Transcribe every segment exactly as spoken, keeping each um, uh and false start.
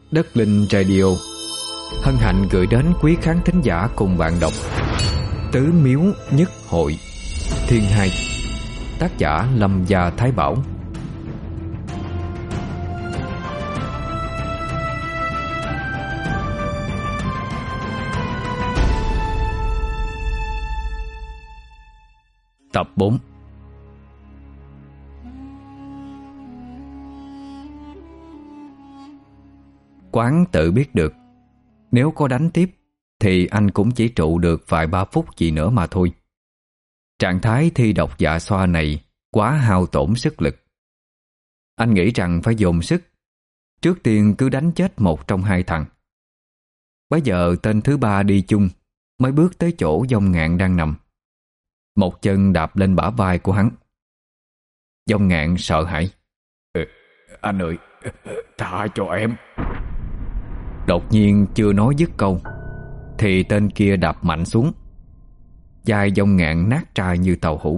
Đất Linh Radio hân hạnh gửi đến quý khán thính giả cùng bạn đọc Tứ Miếu Nhất Hội Thiên Hai, tác giả Lâm Gia Thái Bảo. Tập bốn. Quán tự biết được, nếu có đánh tiếp thì anh cũng chỉ trụ được vài ba phút gì nữa mà thôi. Trạng thái thi độc dạ xoa này quá hao tổn sức lực. Anh nghĩ rằng phải dồn sức, trước tiên cứ đánh chết một trong hai thằng. Bây giờ tên thứ ba đi chung mới bước tới chỗ Dông Ngạn đang nằm. Một chân đạp lên bả vai của hắn. Dông Ngạn sợ hãi. Ừ, anh ơi, tha cho em. Đột nhiên chưa nói dứt câu thì tên kia đạp mạnh xuống. Vai Dông Ngạn nát trai như tàu hũ.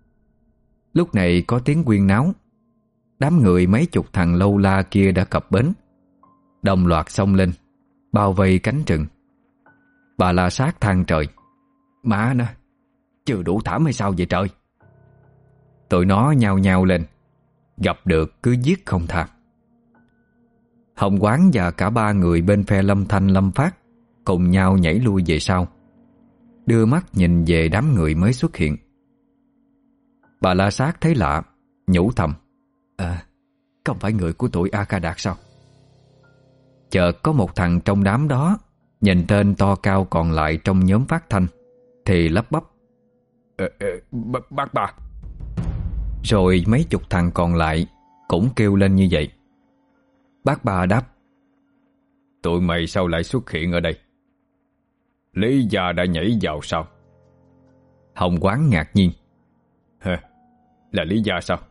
Lúc này có tiếng huyên náo. Đám người mấy chục thằng lâu la kia đã cập bến, đồng loạt xông lên, bao vây cánh rừng. Bà La Sát than trời: "Má nó, chưa đủ thảm hay sao vậy trời?" Tụi nó nhao nhao lên, gặp được cứ giết không tha. Hồng Quán và cả ba người bên phe Lâm Thanh Lâm Phát cùng nhau nhảy lui về sau, đưa mắt nhìn về đám người mới xuất hiện. Bà La Sát thấy lạ, nhủ thầm: À, không phải người của tụi A Ca Đạt sao? Chợt có một thằng trong đám đó nhìn tên to cao còn lại trong nhóm Phát Thanh thì lắp bắp: ờ, ờ, Bác bà. Rồi mấy chục thằng còn lại cũng kêu lên như vậy. Bác bà đáp: Tụi mày sao lại xuất hiện ở đây? Lý Gia đã nhảy vào sao? Hồng Quán ngạc nhiên: Hả? Là Lý Gia sao?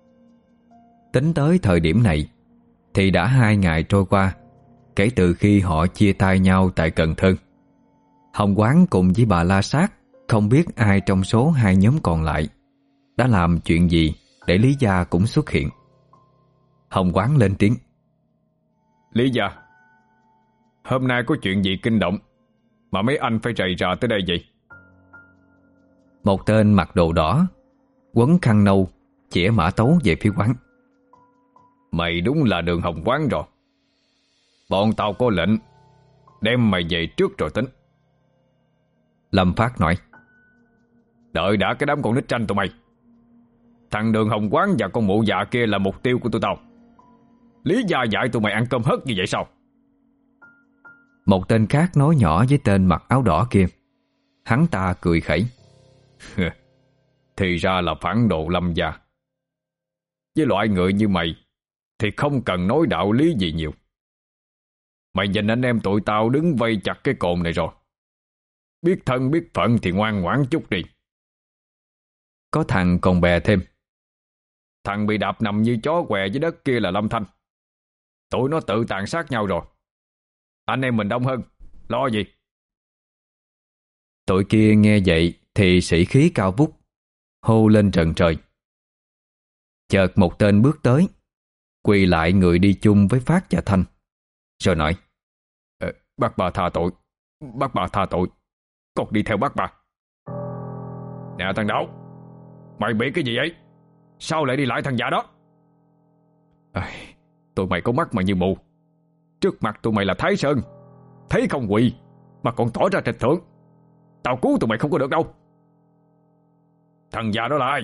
Tính tới thời điểm này thì đã hai ngày trôi qua kể từ khi họ chia tay nhau tại Cần Thơ. Hồng Quán cùng với bà La Sát không biết ai trong số hai nhóm còn lại đã làm chuyện gì để Lý Gia cũng xuất hiện. Hồng Quán lên tiếng: Lý Gia, hôm nay có chuyện gì kinh động mà mấy anh phải rầy rà tới đây vậy? Một tên mặc đồ đỏ, quấn khăn nâu, chĩa mã tấu về phía quán. Mày đúng là Đường Hồng Quán rồi. Bọn tao có lệnh đem mày về trước rồi tính. Lâm Phát nói: Đợi đã cái đám con nít tranh tụi mày. Thằng Đường Hồng Quán và con mụ già kia là mục tiêu của tụi tao. Lý Gia dạy tụi mày ăn cơm hớt như vậy sao? Một tên khác nói nhỏ với tên mặc áo đỏ kia. Hắn ta cười khẩy: Thì ra là phản đồ Lâm gia. Với loại người như mày thì không cần nói đạo lý gì nhiều. Mày nhìn anh em tụi tao đứng vây chặt cái cồn này rồi. Biết thân biết phận thì ngoan ngoãn chút đi. Có thằng còn bè thêm: Thằng bị đạp nằm như chó què dưới đất kia là Lâm Thanh. Tụi nó tự tàn sát nhau rồi. Anh em mình đông hơn, lo gì? Tụi kia nghe vậy thì sĩ khí cao vút, hô lên trần trời. Chợt một tên bước tới, quỳ lại người đi chung với Phát và Thanh, rồi nói: ờ, Bác bà tha tội. Bác bà tha tội. Con đi theo bác bà. Nè thằng Đảo, mày bị cái gì ấy? Sao lại đi lại thằng già đó? À, tụi mày có mắt mà như mù. Trước mặt tụi mày là Thái Sơn, thấy không quỳ mà còn tỏ ra trịch thượng. Tao cứu tụi mày không có được đâu. Thằng già đó là ai?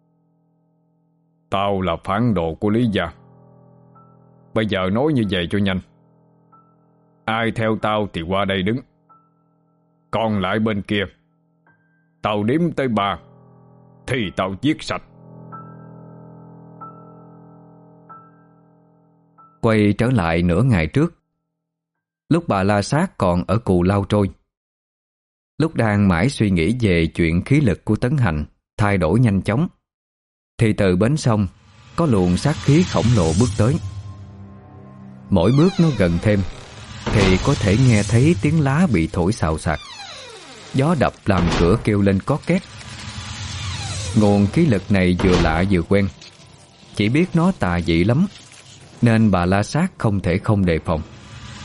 Tao là phản đồ của Lý Gia. Bây giờ nói như vậy cho nhanh. Ai theo tao thì qua đây đứng. Còn lại bên kia, tao đếm tới ba thì tao giết sạch. Quay trở lại nửa ngày trước, lúc bà La Sát còn ở Cù Lao Trôi, lúc đang mãi suy nghĩ về chuyện khí lực của Tấn Hành thay đổi nhanh chóng, thì từ bến sông có luồng sát khí khổng lồ bước tới. Mỗi bước nó gần thêm thì có thể nghe thấy tiếng lá bị thổi xào xạc, gió đập làm cửa kêu lên cót két. Nguồn khí lực này vừa lạ vừa quen, chỉ biết nó tà dị lắm, nên bà La Sát không thể không đề phòng.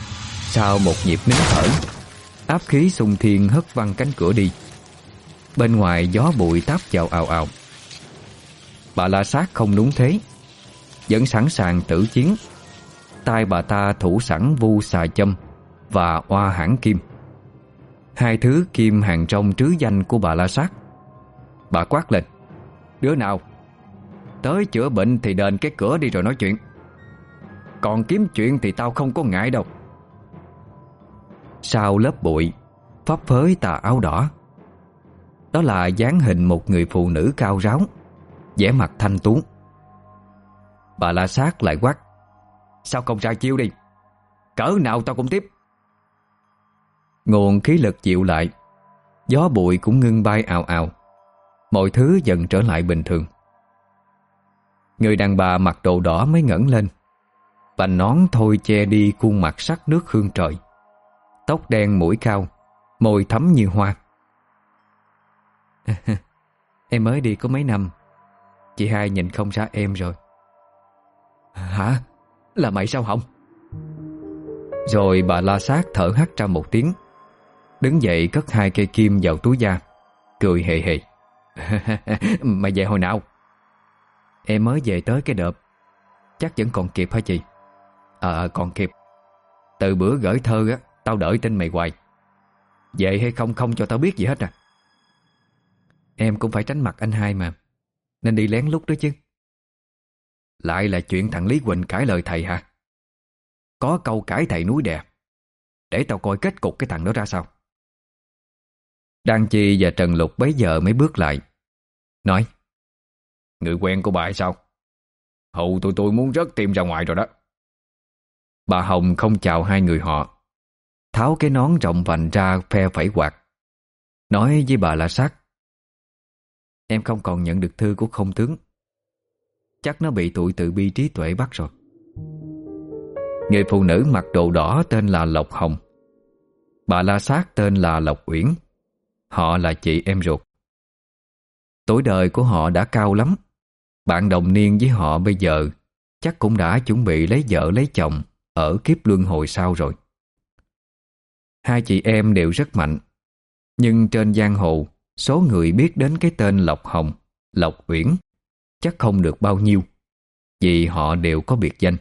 Sau một nhịp nín thở, áp khí xung thiên hất văng cánh cửa đi. Bên ngoài gió bụi táp vào ào ào. Bà La Sát không đúng thế, vẫn sẵn sàng tử chiến. Tay bà ta thủ sẵn vu xà châm và oa hãn kim, hai thứ kim hàng trong trứ danh của bà La Sát. Bà quát lên: "Đứa nào tới chữa bệnh thì đền cái cửa đi rồi nói chuyện. Còn kiếm chuyện thì tao không có ngại đâu." Sau lớp bụi phấp phới tà áo đỏ, đó là dáng hình một người phụ nữ cao ráo, vẻ mặt thanh tú. Bà La Sát lại quát: "Sao không ra chiêu đi? Cỡ nào tao cũng tiếp." Nguồn khí lực dịu lại, gió bụi cũng ngưng bay ào ào, mọi thứ dần trở lại bình thường. Người đàn bà mặc đồ đỏ mới ngẩng lên, vành nón thôi che đi khuôn mặt sắc nước hương trời, tóc đen mũi cao, môi thắm như hoa. "Em mới đi có mấy năm, chị hai nhìn không ra em rồi." "Hả? Là mày sao hông?" Rồi bà La Sát thở hắt ra một tiếng, đứng dậy cất hai cây kim vào túi da, cười hề hề. "Mày về hồi nào?" "Em mới về tới cái đợp. Chắc vẫn còn kịp hả chị?" Ờ còn kịp. Từ bữa gửi thơ á, tao đợi tin mày hoài. Về hay không không cho tao biết gì hết à." "Em cũng phải tránh mặt anh hai mà, nên đi lén lút đó chứ." "Lại là chuyện thằng Lý Quỳnh cãi lời thầy hả? Có câu cãi thầy núi đè. Để tao coi kết cục cái thằng đó ra sao." Đan Chi và Trần Lục bấy giờ mới bước lại, nói: "Người quen của bà hay sao? Hầu tụi tôi muốn rớt tim ra ngoài rồi đó." Bà Hồng không chào hai người họ, tháo cái nón rộng vành ra phe phẩy quạt, nói với bà La Sát: "Em không còn nhận được thư của không tướng. Chắc nó bị tụi tự bi trí tuệ bắt rồi." Người phụ nữ mặc đồ đỏ tên là Lộc Hồng, bà La Sát tên là Lộc Uyển. Họ là chị em ruột. Tuổi đời của họ đã cao lắm. Bạn đồng niên với họ bây giờ chắc cũng đã chuẩn bị lấy vợ lấy chồng ở kiếp luân hồi sau rồi. Hai chị em đều rất mạnh, nhưng trên giang hồ số người biết đến cái tên Lộc Hồng, Lộc Uyển chắc không được bao nhiêu, vì họ đều có biệt danh.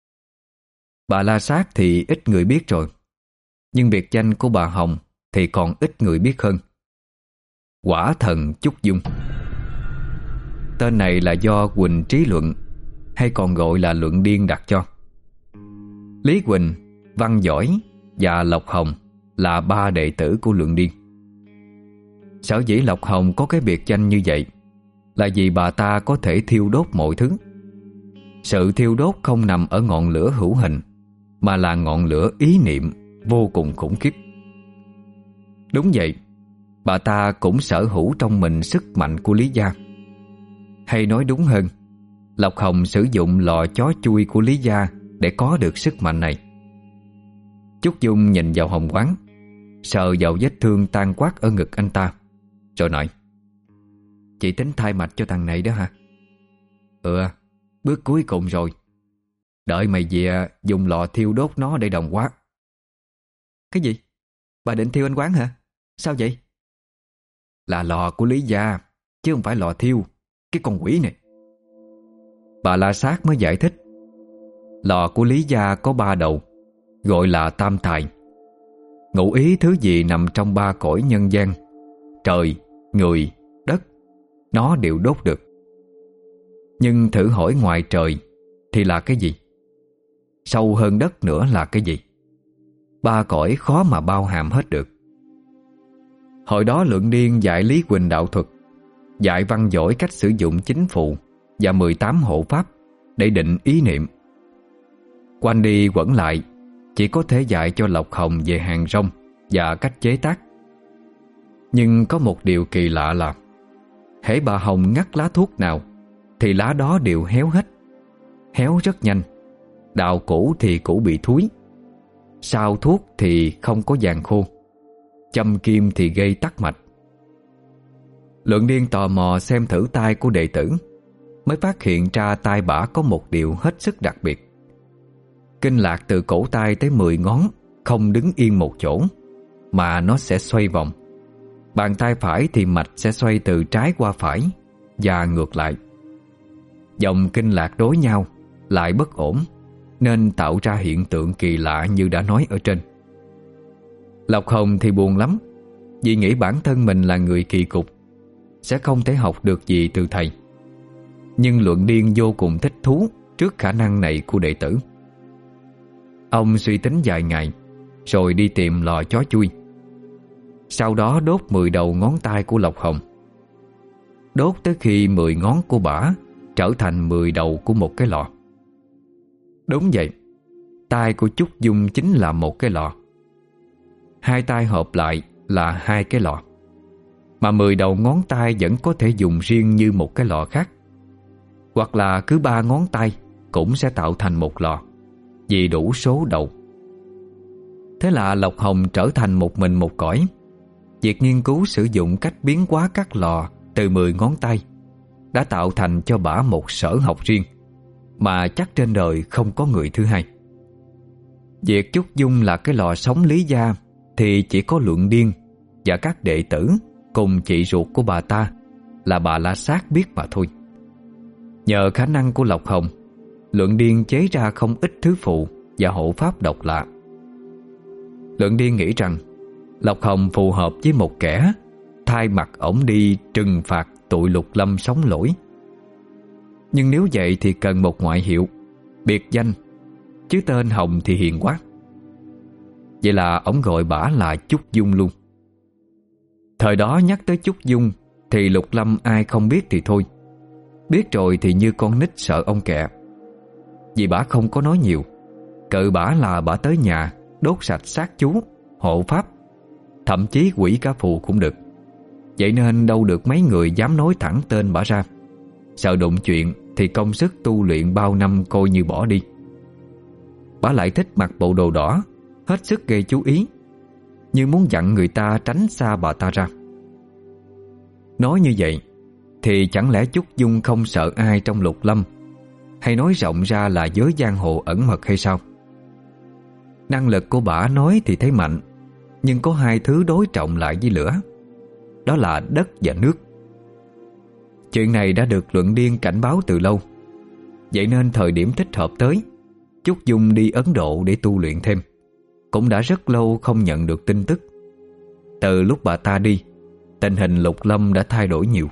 Bà La Sát thì ít người biết rồi, nhưng biệt danh của bà Hồng thì còn ít người biết hơn: Quả Thần Chúc Dung. Tên này là do Quỳnh Trí Luận, hay còn gọi là Luận Điên đặt cho. Lý Quỳnh, Văn Giỏi và Lộc Hồng là ba đệ tử của Luận Điên. Sở dĩ Lộc Hồng có cái biệt danh như vậy là vì bà ta có thể thiêu đốt mọi thứ. Sự thiêu đốt không nằm ở ngọn lửa hữu hình, mà là ngọn lửa ý niệm vô cùng khủng khiếp. Đúng vậy, bà ta cũng sở hữu trong mình sức mạnh của Lý gia. Hay nói đúng hơn, Lộc Hồng sử dụng lò chó chui của Lý gia để có được sức mạnh này. Chúc Dung nhìn vào Hồng Quán, sờ vào vết thương tan quát ở ngực anh ta, rồi nói: "Chị tính thay mạch cho thằng này đó hả?" "Ừ, bước cuối cùng rồi. Đợi mày về dùng lò thiêu đốt nó để đồng hóa." "Cái gì? Bà định thiêu anh Quán hả? Sao vậy?" "Là lò của Lý gia, chứ không phải lò thiêu, cái con quỷ này." Bà La Sát mới giải thích: Lò của Lý gia có ba đầu, gọi là tam tài. Ngụ ý thứ gì nằm trong ba cõi nhân gian: trời, người, đất, nó đều đốt được. Nhưng thử hỏi ngoài trời thì là cái gì? Sâu hơn đất nữa là cái gì? Ba cõi khó mà bao hàm hết được. Hồi đó Luận Điên dạy Lý Quỳnh đạo thuật, dạy Văn Giỏi cách sử dụng chính phụ và mười tám hộ pháp để định ý niệm. Quanh đi quẩn lại, chỉ có thể dạy cho Lộc Hồng về hàng rong và cách chế tác. Nhưng có một điều kỳ lạ là hễ bà Hồng ngắt lá thuốc nào thì lá đó đều héo hết. Héo rất nhanh. Đạo cũ thì cũ bị thúi, sao thuốc thì không có vàng khô, châm kim thì gây tắc mạch. Luận Điên tò mò xem thử tay của đệ tử, mới phát hiện ra tay bả có một điều hết sức đặc biệt. Kinh lạc từ cổ tay tới mười ngón không đứng yên một chỗ, mà nó sẽ xoay vòng. Bàn tay phải thì mạch sẽ xoay từ trái qua phải và ngược lại. Dòng kinh lạc đối nhau lại bất ổn, nên tạo ra hiện tượng kỳ lạ như đã nói ở trên. Lộc Hồng thì buồn lắm, vì nghĩ bản thân mình là người kỳ cục, sẽ không thể học được gì từ thầy. Nhưng Luận Điên vô cùng thích thú trước khả năng này của đệ tử. Ông suy tính vài ngày, rồi đi tìm lò chó chui. Sau đó đốt mười đầu ngón tay của Lộc Hồng, đốt tới khi mười ngón của bả trở thành mười đầu của một cái lò. Đúng vậy, tay của Chúc Dung chính là một cái lò. Hai tay hợp lại là hai cái lò, mà mười đầu ngón tay vẫn có thể dùng riêng như một cái lò khác. Hoặc là cứ ba ngón tay cũng sẽ tạo thành một lò, vì đủ số đầu. Thế là Lộc Hồng trở thành một mình một cõi. Việc nghiên cứu sử dụng cách biến hóa các lò từ mười ngón tay đã tạo thành cho bả một sở học riêng, mà chắc trên đời không có người thứ hai. Việc Chúc Dung là cái lò sống lý gia thì chỉ có Luận Điên và các đệ tử cùng chị ruột của bà ta là bà La Sát biết mà thôi. Nhờ khả năng của Lộc Hồng, Luận Điên chế ra không ít thứ phụ và hộ pháp độc lạ. Luận Điên nghĩ rằng Lộc Hồng phù hợp với một kẻ thay mặt ổng đi trừng phạt tụi Lục Lâm sống lỗi. Nhưng nếu vậy thì cần một ngoại hiệu, biệt danh, chứ tên Hồng thì hiền quá. Vậy là ổng gọi bả là Chúc Dung luôn. Thời đó nhắc tới Chúc Dung thì Lục Lâm ai không biết thì thôi, biết rồi thì như con nít sợ ông kẹ. Vì bả không có nói nhiều, cự bả là bả tới nhà đốt sạch xác chú, hộ pháp, thậm chí quỷ cả phù cũng được. Vậy nên đâu được mấy người dám nói thẳng tên bả ra, sợ đụng chuyện thì công sức tu luyện bao năm coi như bỏ đi. Bả lại thích mặc bộ đồ đỏ, hết sức gây chú ý, như muốn dặn người ta tránh xa bà ta ra. Nói như vậy thì chẳng lẽ Chúc Dung không sợ ai trong Lục Lâm, hay nói rộng ra là giới giang hồ ẩn mật hay sao? Năng lực của bả nói thì thấy mạnh, nhưng có hai thứ đối trọng lại với lửa, đó là đất và nước. Chuyện này đã được Luận Điên cảnh báo từ lâu. Vậy nên thời điểm thích hợp tới, Chúc Dung đi Ấn Độ để tu luyện thêm. Cũng đã rất lâu không nhận được tin tức. Từ lúc bà ta đi, tình hình Lục Lâm đã thay đổi nhiều.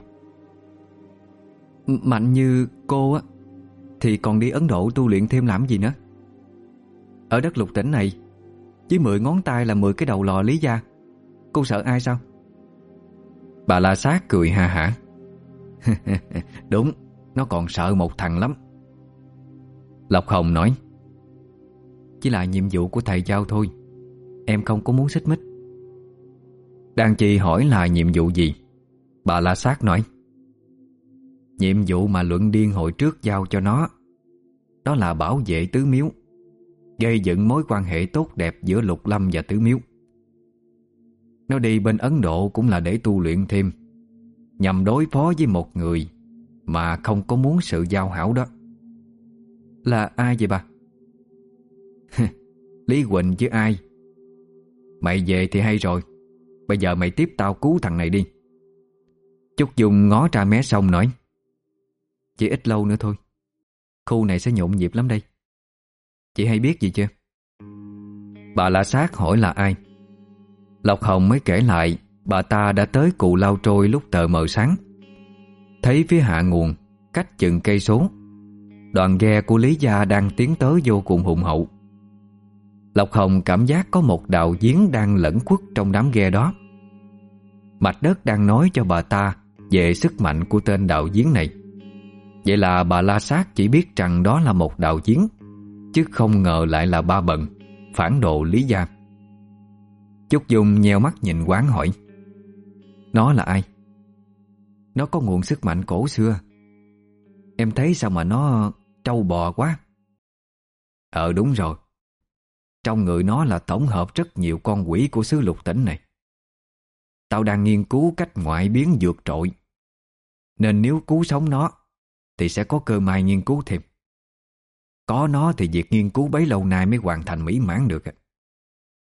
Mạnh như cô á thì còn đi Ấn Độ tu luyện thêm làm gì nữa? Ở đất lục tỉnh này, với mười ngón tay là mười cái đầu lò lý gia, cô sợ ai sao? Bà La Sát cười ha hả. Đúng, nó còn sợ một thằng lắm. Lộc Hồng nói, chỉ là nhiệm vụ của thầy giao thôi, em không có muốn xích mích. Đàn chị hỏi là nhiệm vụ gì? Bà La Sát nói, nhiệm vụ mà Luận Điên hồi trước giao cho nó, đó là bảo vệ Tứ Miếu, gây dựng mối quan hệ tốt đẹp giữa Lục Lâm và Tứ Miếu. Nó đi bên Ấn Độ cũng là để tu luyện thêm, nhằm đối phó với một người mà không có muốn sự giao hảo đó. Là ai vậy bà? Lý Quỳnh chứ ai. Mày về thì hay rồi, bây giờ mày tiếp tao cứu thằng này đi. Chúc Dung ngó ra mé sông nói, chỉ ít lâu nữa thôi, khu này sẽ nhộn nhịp lắm đây. Chị hay biết gì chưa? Bà La Sát hỏi là ai. Lộc Hồng mới kể lại bà ta đã tới Cù Lao Trôi lúc tờ mờ sáng, thấy phía hạ nguồn cách chừng cây số, đoàn ghe của Lý gia đang tiến tới vô cùng hùng hậu. Lộc Hồng cảm giác có một đạo giếng đang lẩn khuất trong đám ghe đó. Mạch đất đang nói cho bà ta về sức mạnh của tên đạo giếng này. Vậy là bà La Sát chỉ biết rằng đó là một đạo giếng, chứ không ngờ lại là ba bần, phản đồ Lý gia. Chúc Dung nheo mắt nhìn quán hỏi, nó là ai? Nó có nguồn sức mạnh cổ xưa. Em thấy sao mà nó trâu bò quá. Ờ đúng rồi, trong người nó là tổng hợp rất nhiều con quỷ của xứ Lục Tỉnh này. Tao đang nghiên cứu cách ngoại biến vượt trội, nên nếu cứu sống nó thì sẽ có cơ may nghiên cứu thêm. Có nó thì việc nghiên cứu bấy lâu nay mới hoàn thành mỹ mãn được.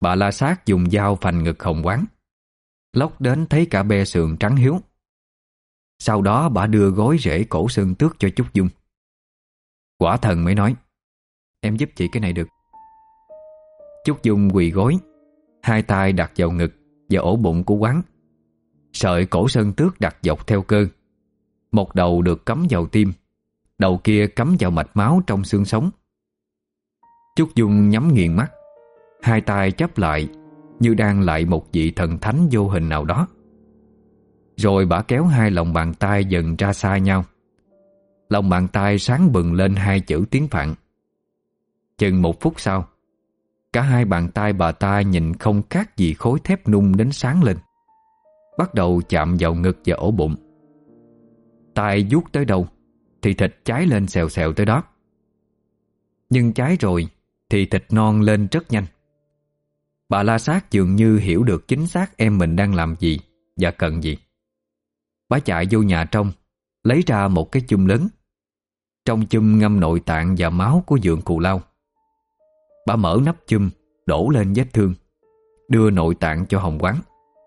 Bà La Sát dùng dao phành ngực Hồng Quán, lóc đến thấy cả be sườn trắng hiếu. Sau đó bà đưa gối rễ cổ Sơn Tước cho Trúc Dung. Quả Thần mới nói: Em giúp chị cái này được. Trúc Dung quỳ gối, hai tay đặt vào ngực và ổ bụng của Quán. Sợi cổ Sơn Tước đặt dọc theo cơ, một đầu được cắm vào tim, đầu kia cắm vào mạch máu trong xương sống. Trúc Dung nhắm nghiền mắt, hai tay chắp lại như đang lại một vị thần thánh vô hình nào đó. Rồi bà kéo hai lòng bàn tay dần ra xa nhau. Lòng bàn tay sáng bừng lên hai chữ tiếng Phạn. Chừng một phút sau, cả hai bàn tay bà ta nhìn không khác gì khối thép nung đến sáng lên, bắt đầu chạm vào ngực và ổ bụng. Tay vuốt tới đâu thì thịt cháy lên xèo xèo tới đó. Nhưng cháy rồi thì thịt non lên rất nhanh. Bà La Sát dường như hiểu được chính xác em mình đang làm gì và cần gì. Bà chạy vô nhà trong, lấy ra một cái chum lớn. Trong chum ngâm nội tạng và máu của Dượng Cù Lao. Bà mở nắp chum, đổ lên vết thương, đưa nội tạng cho Hồng Quán.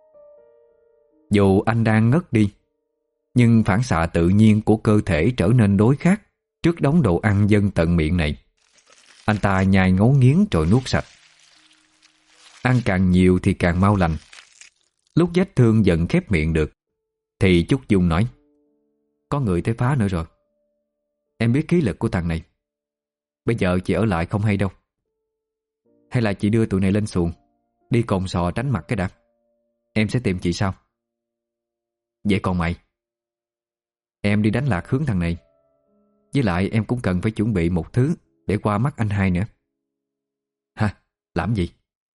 Dù anh đang ngất đi, nhưng phản xạ tự nhiên của cơ thể trở nên đối khác trước đống đồ ăn dâng tận miệng này. Anh ta nhai ngấu nghiến rồi nuốt sạch. Ăn càng nhiều thì càng mau lành. Lúc vết thương dần khép miệng được thì Trúc Dung nói: Có người tới phá nữa rồi. Em biết khí lực của thằng này. Bây giờ chị ở lại không hay đâu. Hay là chị đưa tụi này lên xuồng, đi cồn sò tránh mặt cái đã. Em sẽ tìm chị sau. Vậy còn mày? Em đi đánh lạc hướng thằng này. Với lại em cũng cần phải chuẩn bị một thứ để qua mắt anh hai nữa. Hả? Làm gì?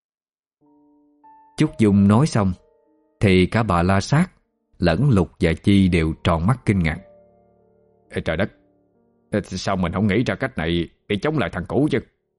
Trúc Dung nói xong thì cả bà La Sát lẫn Lục và Chi đều tròn mắt kinh ngạc. Ê, trời đất, sao mình không nghĩ ra cách này để chống lại thằng cũ chứ?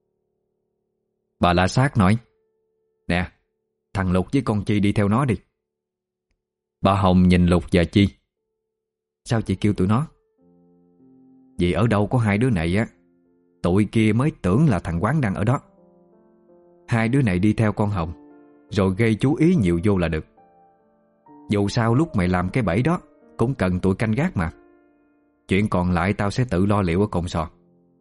Bà La Sát nói: Nè, thằng Lục với con Chi đi theo nó đi. Bà Hồng nhìn Lục và Chi: Sao chị kêu tụi nó? Vì ở đâu có hai đứa này á, tụi kia mới tưởng là thằng Quán đang ở đó. Hai đứa này đi theo con Hồng, rồi gây chú ý nhiều vô là được. Dù sao lúc mày làm cái bẫy đó cũng cần tụi canh gác mà. Chuyện còn lại tao sẽ tự lo liệu ở cồn sò.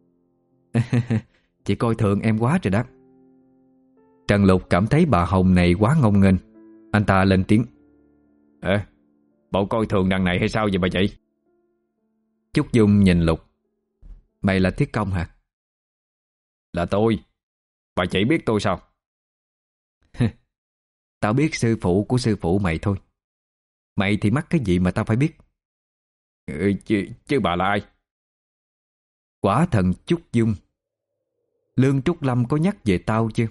Chị coi thường em quá rồi đó. Trần Lục cảm thấy bà Hồng này quá ngông nghênh. Anh ta lên tiếng: Ê, bộ coi thường đằng này hay sao vậy bà chị? Trúc Dung nhìn Lục: Mày là Thiết Công hả? Là tôi. Bà chị biết tôi sao? Tao biết sư phụ của sư phụ mày thôi. Mày thì mắc cái gì mà tao phải biết? Ừ, chứ, chứ bà là ai? Quả Thần Trúc Dung. Lương Trúc Lâm có nhắc về tao chưa?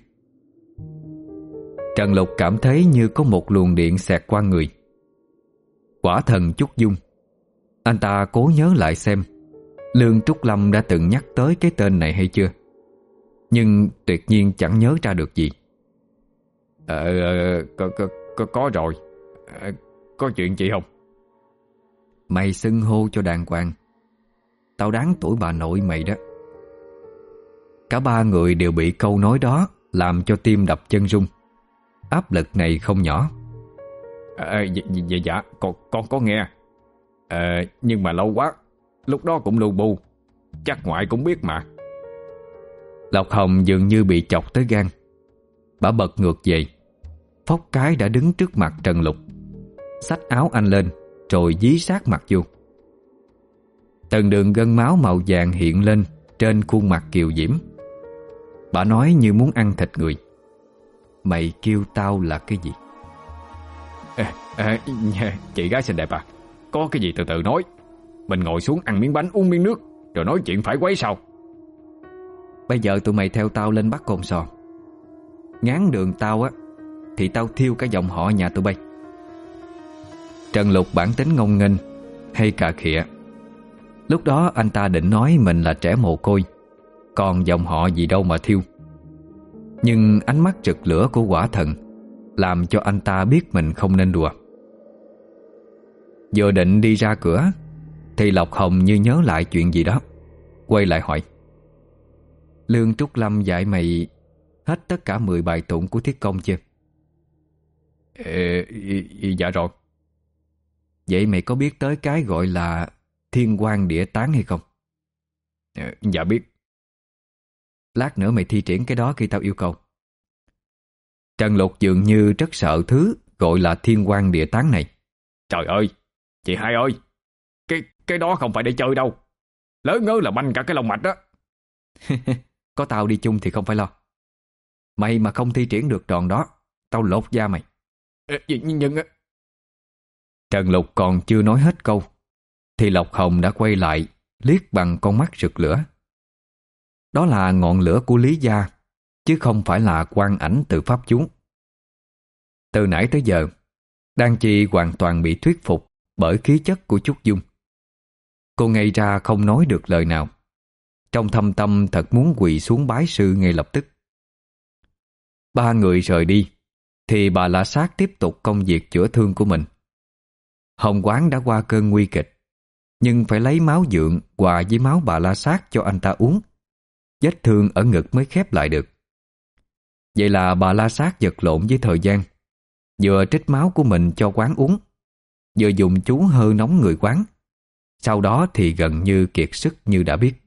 Trần Lục cảm thấy như có một luồng điện xẹt qua người. Quả Thần Trúc Dung. Anh ta cố nhớ lại xem Lương Trúc Lâm đã từng nhắc tới cái tên này hay chưa, nhưng tuyệt nhiên chẳng nhớ ra được gì. Ờ, có, có, có, có rồi. Ờ, có chuyện gì không? Mày xưng hô cho đàng hoàng. Tao đáng tuổi bà nội mày đó. Cả ba người đều bị câu nói đó làm cho tim đập chân rung. Áp lực này không nhỏ. À, dạ, dạ, dạ con, con có nghe. À, nhưng mà lâu quá, lúc đó cũng lu bu. Chắc ngoại cũng biết mà. Lộc Hồng dường như bị chọc tới gan. Bà bật ngược về. Phóc cái đã đứng trước mặt Trần Lục, xách áo anh lên rồi dí sát mặt vô. Từng đường gân máu màu vàng hiện lên trên khuôn mặt kiều diễm. Bà nói như muốn ăn thịt người: Mày kêu tao là cái gì? À, à, chị gái xinh đẹp à, có cái gì từ từ nói. Mình ngồi xuống ăn miếng bánh uống miếng nước rồi nói chuyện phải quấy sao? Bây giờ tụi mày theo tao lên bắt cồn sò. Ngán đường tao á thì tao thiêu cả dòng họ nhà tụi bay. Trần Lục bản tính ngông nghênh hay cà khịa. Lúc đó anh ta định nói mình là trẻ mồ côi, còn dòng họ gì đâu mà thiêu. Nhưng ánh mắt rực lửa của Quả Thần làm cho anh ta biết mình không nên đùa. Vừa định đi ra cửa thì Lộc Hồng như nhớ lại chuyện gì đó, quay lại hỏi: Lương Trúc Lâm dạy mày hết tất cả mười bài tụng của Thiết Công chưa? Ê, dạ rồi. Vậy mày có biết tới cái gọi là Thiên Quang Địa Tán hay không? Ê, dạ biết. Lát nữa mày thi triển cái đó khi tao yêu cầu. Trần Lục dường như rất sợ thứ gọi là Thiên Quang Địa Tán này. Trời ơi, chị hai ơi, Cái cái đó không phải để chơi đâu. Lớn ngớ là banh cả cái lòng mạch đó. Có tao đi chung thì không phải lo. Mày mà không thi triển được đòn đó, tao lột da mày. Ê, nhưng, nhưng... Trần Lục còn chưa nói hết câu thì Lộc Hồng đã quay lại, liếc bằng con mắt rực lửa. Đó là ngọn lửa của Lý gia, chứ không phải là quang ảnh từ pháp chú. Từ nãy tới giờ, Đan Chi hoàn toàn bị thuyết phục bởi khí chất của Trúc Dung. Cô ngây ra không nói được lời nào, trong thâm tâm thật muốn quỳ xuống bái sư ngay lập tức. Ba người rời đi thì bà La Sát tiếp tục công việc chữa thương của mình. Hồng Quán đã qua cơn nguy kịch, nhưng phải lấy máu dượng hòa với máu bà La Sát cho anh ta uống, vết thương ở ngực mới khép lại được. Vậy là bà La Sát vật lộn với thời gian, vừa trích máu của mình cho Quán uống, vừa dùng chú hơ nóng người Quán. Sau đó thì gần như kiệt sức như đã biết.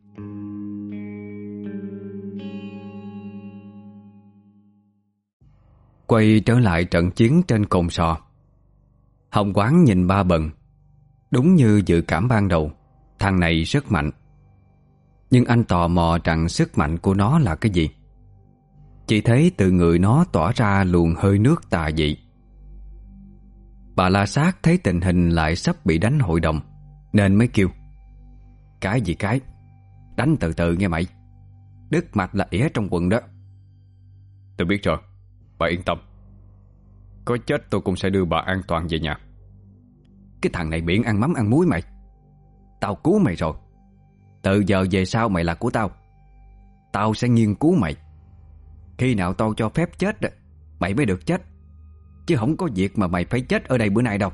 Quay trở lại trận chiến trên cồn sò, Hồng Quán nhìn Ba Bần. Đúng như dự cảm ban đầu, thằng này rất mạnh. Nhưng anh tò mò rằng sức mạnh của nó là cái gì. Chỉ thấy từ người nó tỏa ra luồng hơi nước tà dị. Bà La Sát thấy tình hình lại sắp bị đánh hội đồng, nên mới kêu: Cái gì cái? Đánh từ từ nghe mày. Đứt mạch là ỉa trong quần đó. Tôi biết rồi, bà yên tâm. Có chết tôi cũng sẽ đưa bà an toàn về nhà. Cái thằng này biển ăn mắm ăn muối mày. Tao cứu mày rồi. Từ giờ về sau mày là của tao. Tao sẽ nghiên cứu mày. Khi nào tao cho phép chết mày mới được chết, chứ không có việc mà mày phải chết ở đây bữa nay đâu.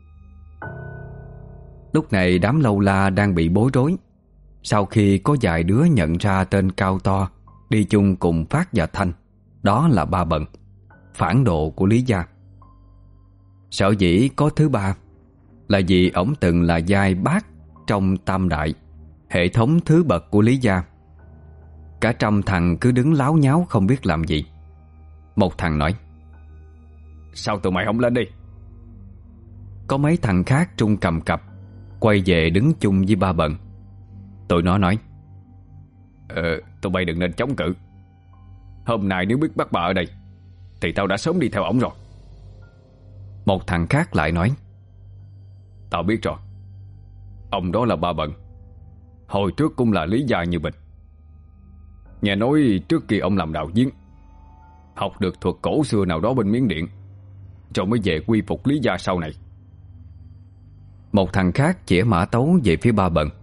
Lúc này đám lâu la đang bị bối rối, sau khi có vài đứa nhận ra tên cao to đi chung cùng Phát và Thanh, đó là Ba Bần, phản đồ của Lý gia. Sở dĩ có thứ ba là vì ổng từng là giai bát trong Tam Đại, hệ thống thứ bậc của Lý gia. Cả trăm thằng cứ đứng láo nháo không biết làm gì. Một thằng nói: Sao tụi mày không lên đi? Có mấy thằng khác trung cầm cập quay về đứng chung với Ba Bần. Tụi nó nói: Ờ, tụi bay đừng nên chống cự. Hôm nay nếu biết bắt bà ở đây thì tao đã sớm đi theo ổng rồi. Một thằng khác lại nói: Tao biết rồi. Ông đó là Ba Bần, hồi trước cũng là Lý gia như mình. Nghe nói trước kia ông làm đạo diễn, học được thuật cổ xưa nào đó bên Miến Điện, rồi mới về quy phục Lý gia sau này. Một thằng khác chĩa mã tấu về phía Ba Bần: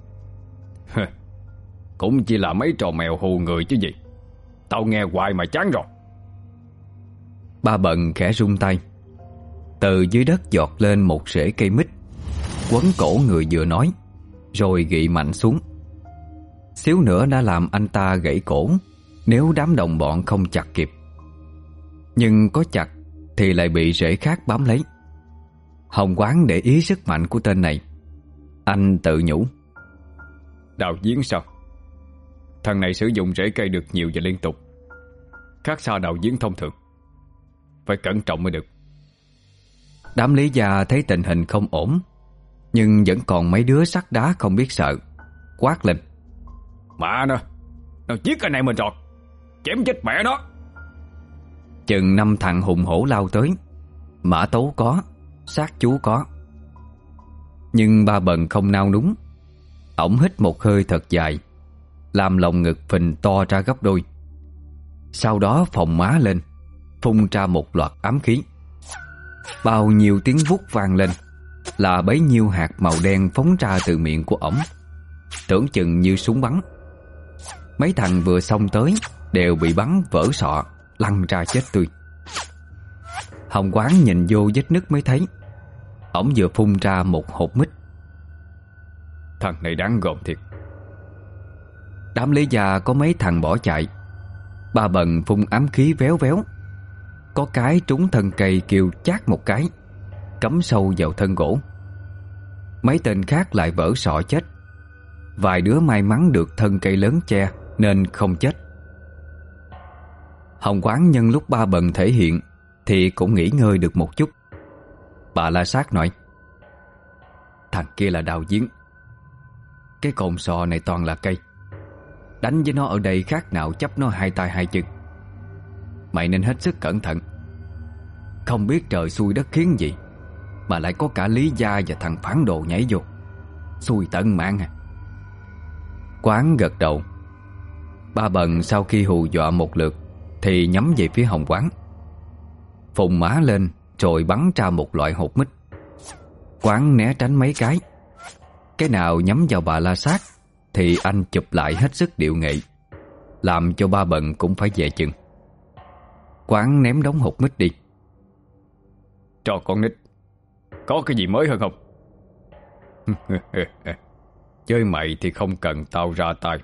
Cũng chỉ là mấy trò mèo hù người chứ gì. Tao nghe hoài mà chán rồi. Ba Bần khẽ rung tay. Từ dưới đất giọt lên một rễ cây mít, quấn cổ người vừa nói, rồi gị mạnh xuống. Xíu nữa đã làm anh ta gãy cổ nếu đám đồng bọn không chặt kịp. Nhưng có chặt thì lại bị rễ khác bám lấy. Hồng Quán để ý sức mạnh của tên này. Anh tự nhủ: Đạo diễn sao? Thằng này sử dụng rễ cây được nhiều và liên tục, khác xa đạo diễn thông thường. Phải cẩn trọng mới được. Đám Lý gia thấy tình hình không ổn, nhưng vẫn còn mấy đứa sắt đá không biết sợ, quát lên: Mẹ nó, nó giết anh em mình rồi, chém chết mẹ nó. Chừng năm thằng hùng hổ lao tới. Mã tấu có, sát chú có. Nhưng Ba Bần không nao núng. Ổng hít một hơi thật dài, làm lồng ngực phình to ra gấp đôi. Sau đó phồng má lên, phun ra một loạt ám khí. Bao nhiêu tiếng vút vang lên, là bấy nhiêu hạt màu đen phóng ra từ miệng của ổng, tưởng chừng như súng bắn. Mấy thằng vừa xông tới đều bị bắn vỡ sọ, lăn ra chết tươi. Hồng Quán nhìn vô vết nứt mới thấy ổng vừa phun ra một hộp mít. Thằng này đáng gờm thiệt. Đám Lý gia có mấy thằng bỏ chạy. Ba Bần phun ám khí véo véo. Có cái trúng thân cây kêu chát một cái, cắm sâu vào thân gỗ. Mấy tên khác lại vỡ sọ chết. Vài đứa may mắn được thân cây lớn che nên không chết. Hồng Quán nhân lúc Ba Bần thể hiện thì cũng nghỉ ngơi được một chút. Bà La Sát nói: Thằng kia là đào giếng. Cái cồn sò này toàn là cây. Đánh với nó ở đây khác nào chấp nó hai tay hai chân. Mày nên hết sức cẩn thận. Không biết trời xui đất khiến gì mà lại có cả Lý Gia và thằng phản đồ nhảy vô. Xui tận mạng à. Quán gật đầu. Ba Bần sau khi hù dọa một lượt thì nhắm về phía Hồng Quán, phùng má lên rồi bắn ra một loại hột mít. Quán né tránh mấy cái. Cái nào nhắm vào bà La Sát thì anh chụp lại hết sức điệu nghệ, làm cho Ba Bần cũng phải về chừng. Quán ném đống hột mít đi. Cho con nít, có cái gì mới hơn không? Chơi mày thì không cần tao ra tay.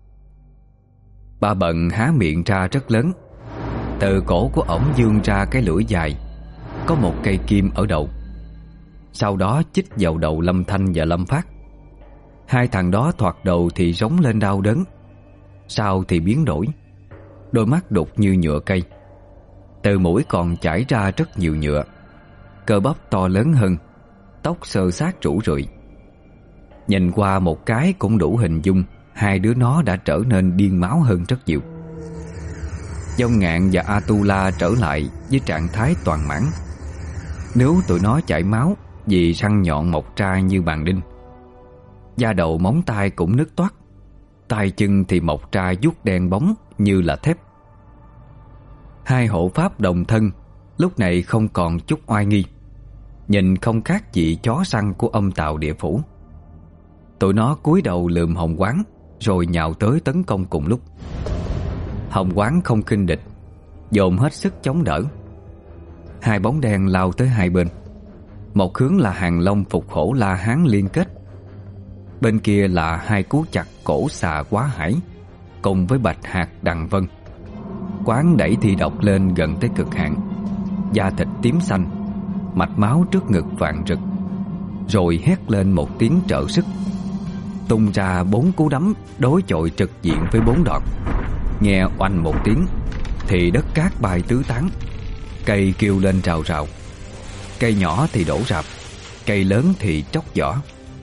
Ba Bần há miệng ra rất lớn. Từ cổ của ổng vươn ra cái lưỡi dài, có một cây kim ở đầu. Sau đó chích vào đầu Lâm Thanh và Lâm Phát. Hai thằng đó thoạt đầu thì rống lên đau đớn, sau thì biến đổi. Đôi mắt đục như nhựa cây. Từ mũi còn chảy ra rất nhiều nhựa. Cơ bắp to lớn hơn, tóc xơ xác rủ rượi. Nhìn qua một cái cũng đủ hình dung hai đứa nó đã trở nên điên máu hơn rất nhiều. Dông Ngạn và Atula trở lại với trạng thái toàn mãn. Nếu tụi nó chảy máu vì răng nhọn mọc ra như bàn đinh. Da đầu móng tay cũng nứt toác. Tay chân thì mọc ra vuốt đen bóng như là thép. Hai hộ pháp đồng thân lúc này không còn chút oai nghi, nhìn không khác gì chó săn của âm tào địa phủ. Tụi nó cúi đầu lườm Hồng Quán rồi nhào tới tấn công cùng lúc. Hồng Quán không khinh địch, dồn hết sức chống đỡ. Hai bóng đen lao tới hai bên. Một hướng là Hàng Long Phục Hổ La Hán liên kết, bên kia là hai cú chặt cổ xà Quá Hải cùng với Bạch Hạc Đằng Vân. Quán đẩy thi độc lên gần tới cực hạn, da thịt tím xanh, mạch máu trước ngực vàng rực, rồi hét lên một tiếng trợ sức, tung ra bốn cú đấm đối chọi trực diện với bốn đòn. Nghe oanh một tiếng thì đất cát bay tứ tán, cây kêu lên rào rào. Cây nhỏ thì đổ rạp, cây lớn thì tróc vỏ.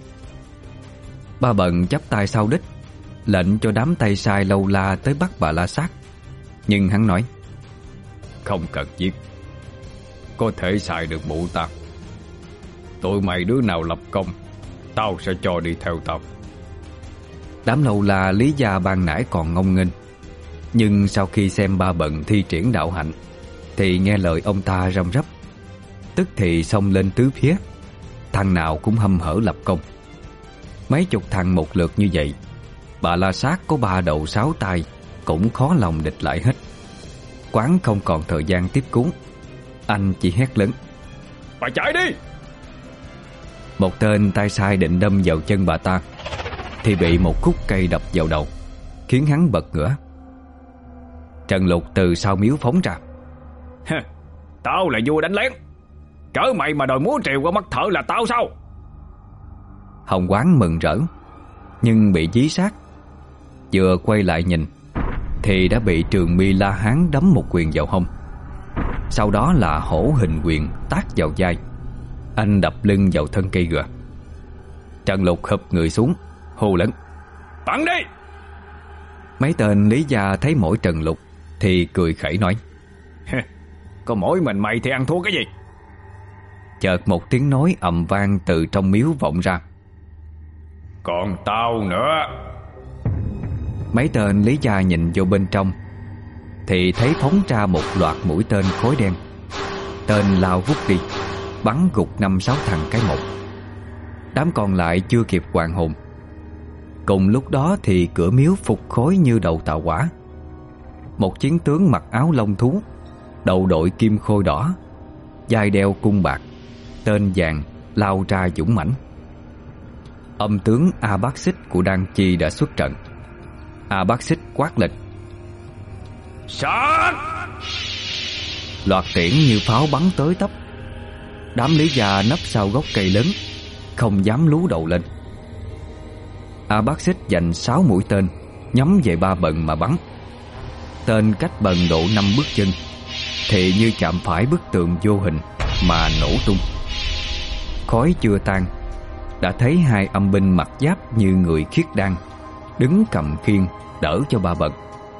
Ba Bần chắp tay sau đít, lệnh cho đám tay sai Lâu La tới bắt bà La Sát. Nhưng hắn nói: Không cần giết, có thể xài được mụ ta. Tụi mày đứa nào lập công, tao sẽ cho đi theo tao. Đám Lâu La Lý Gia ban nãy còn ngông nghênh, nhưng sau khi xem Ba Bần thi triển đạo hạnh thì nghe lời ông ta răm rắp, tức thì xông lên tứ phía, thằng nào cũng hăm hở lập công. Mấy chục thằng một lượt như vậy, bà La Sát có ba đầu sáu tay cũng khó lòng địch lại hết. Quán không còn thời gian tiếp cứu, anh chỉ hét lớn: Bà chạy đi! Một tên tay sai định đâm vào chân bà ta thì bị một khúc cây đập vào đầu, khiến hắn bật ngửa. Trần Lục từ sau miếu phóng ra: Tao là vua đánh lén, cỡ mày mà đòi múa triều qua mắt thợ là tao sao? Hồng Quán mừng rỡ, nhưng bị dí sát. Vừa quay lại nhìn thì đã bị Trường Mi La Hán đấm một quyền vào hông. Sau đó là hổ hình quyền tát vào vai. Anh đập lưng vào thân cây gừa. Trần Lục hụp người xuống, hô lớn: Bắn đi! Mấy tên Lý Gia thấy mỗi Trần Lục thì cười khẩy nói: Có mỗi mình mày thì ăn thua cái gì? Chợt một tiếng nói ầm vang từ trong miếu vọng ra: Còn tao nữa! Mấy tên Lý Gia nhìn vô bên trong thì thấy phóng ra một loạt mũi tên khối đen. Tên lao vút đi, bắn gục năm sáu thằng cái một. Đám còn lại chưa kịp hoàn hồn. Cùng lúc đó thì cửa miếu phục khối như đầu tàu hỏa. Một chiến tướng mặc áo lông thú, đầu đội kim khôi đỏ, vai đeo cung bạc, tên vàng lao ra dũng mãnh. Âm tướng A Bác Xích của Đan Chi đã xuất trận. A Bác Xích quát lên: Sát! Loạt tiễn như pháo bắn tới tấp. Đám Lý Gia nấp sau gốc cây lớn, không dám lú đầu lên. A Bác Xích dành sáu mũi tên nhắm về Ba Bần mà bắn. Tên cách Bần độ năm bước chân thì như chạm phải bức tường vô hình mà nổ tung. Khói chưa tan, đã thấy hai âm binh mặc giáp như người khiết đan đứng cầm khiên đỡ cho Ba Bần.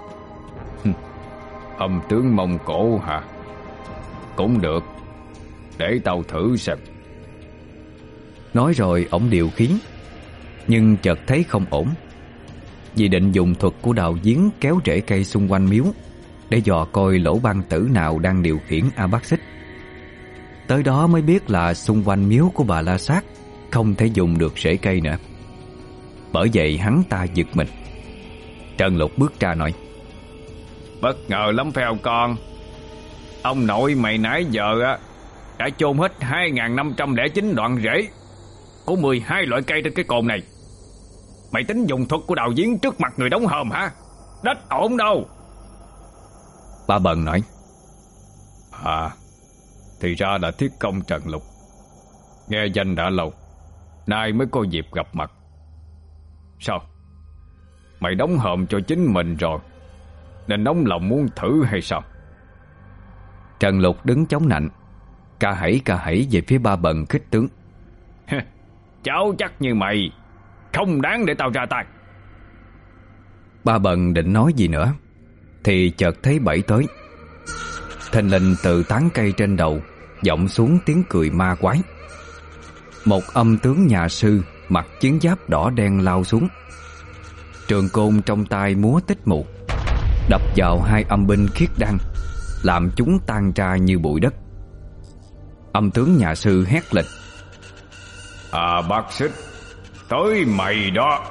Âm tướng Mông Cổ hả? Cũng được, để tao thử xem. Nói rồi ổng điều khiển, nhưng chợt thấy không ổn, vì định dùng thuật của Đào Giếng kéo rễ cây xung quanh miếu để dò coi lỗ ban tử nào đang điều khiển A Bác Xích. Tới đó mới biết là xung quanh miếu của Bà La Sát không thể dùng được rễ cây nữa. Bởi vậy hắn ta giật mình. Trần Lục bước ra nói: Bất ngờ lắm phải không con? Ông nội mày nãy giờ á đã chôn hết hai nghìn năm trăm lẻ chín đoạn rễ của mười hai loại cây trên cái cồn này. Mày tính dùng thuật của Đào Giếng trước mặt người đóng hòm hả? Đếch ổn đâu. Ba Bần nói: À, thì ra là thiết công Trần Lục. Nghe danh đã lâu, nay mới có dịp gặp mặt. Sao? Mày đóng hòm cho chính mình rồi nên nóng lòng muốn thử hay sao? Trần Lục đứng chống nạnh, ca hãy ca hãy về phía Ba Bần khích tướng: Cháu chắc như mày không đáng để tao ra tay. Ba Bần định nói gì nữa thì chợt thấy Bảy tới. Thình lình từ tán cây trên đầu vọng xuống tiếng cười ma quái. Một âm tướng nhà sư mặc chiến giáp đỏ đen lao xuống, trường côn trong tay múa tích mù, đập vào hai âm binh khiết đan, làm chúng tan ra như bụi đất. Âm tướng nhà sư hét lên: À Bác Xích, tới mày đó.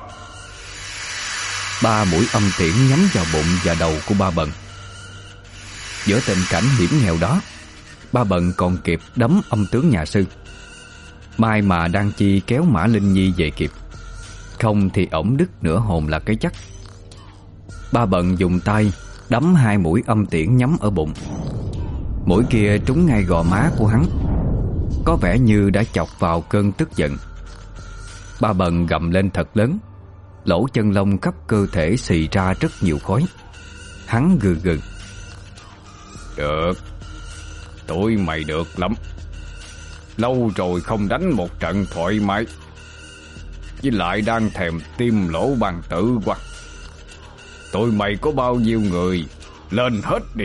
Ba mũi âm tiễn nhắm vào bụng và đầu của Ba Bần. Giữa tình cảnh hiểm nghèo đó, Ba Bần còn kịp đấm âm tướng nhà sư. May mà Đan Chi kéo Mã Linh Nhi về kịp, không thì ổng đứt nửa hồn là cái chắc. Ba Bần dùng tay đấm hai mũi âm tiễn nhắm ở bụng. Mũi kia trúng ngay gò má của hắn, có vẻ như đã chọc vào cơn tức giận. Ba Bần gầm lên thật lớn, lỗ chân lông khắp cơ thể xì ra rất nhiều khói. Hắn gừ gừ: Được, tụi mày được lắm. Lâu rồi không đánh một trận thoải mái, với lại đang thèm tim lỗ ban tử quá. Tụi mày có bao nhiêu người, lên hết đi.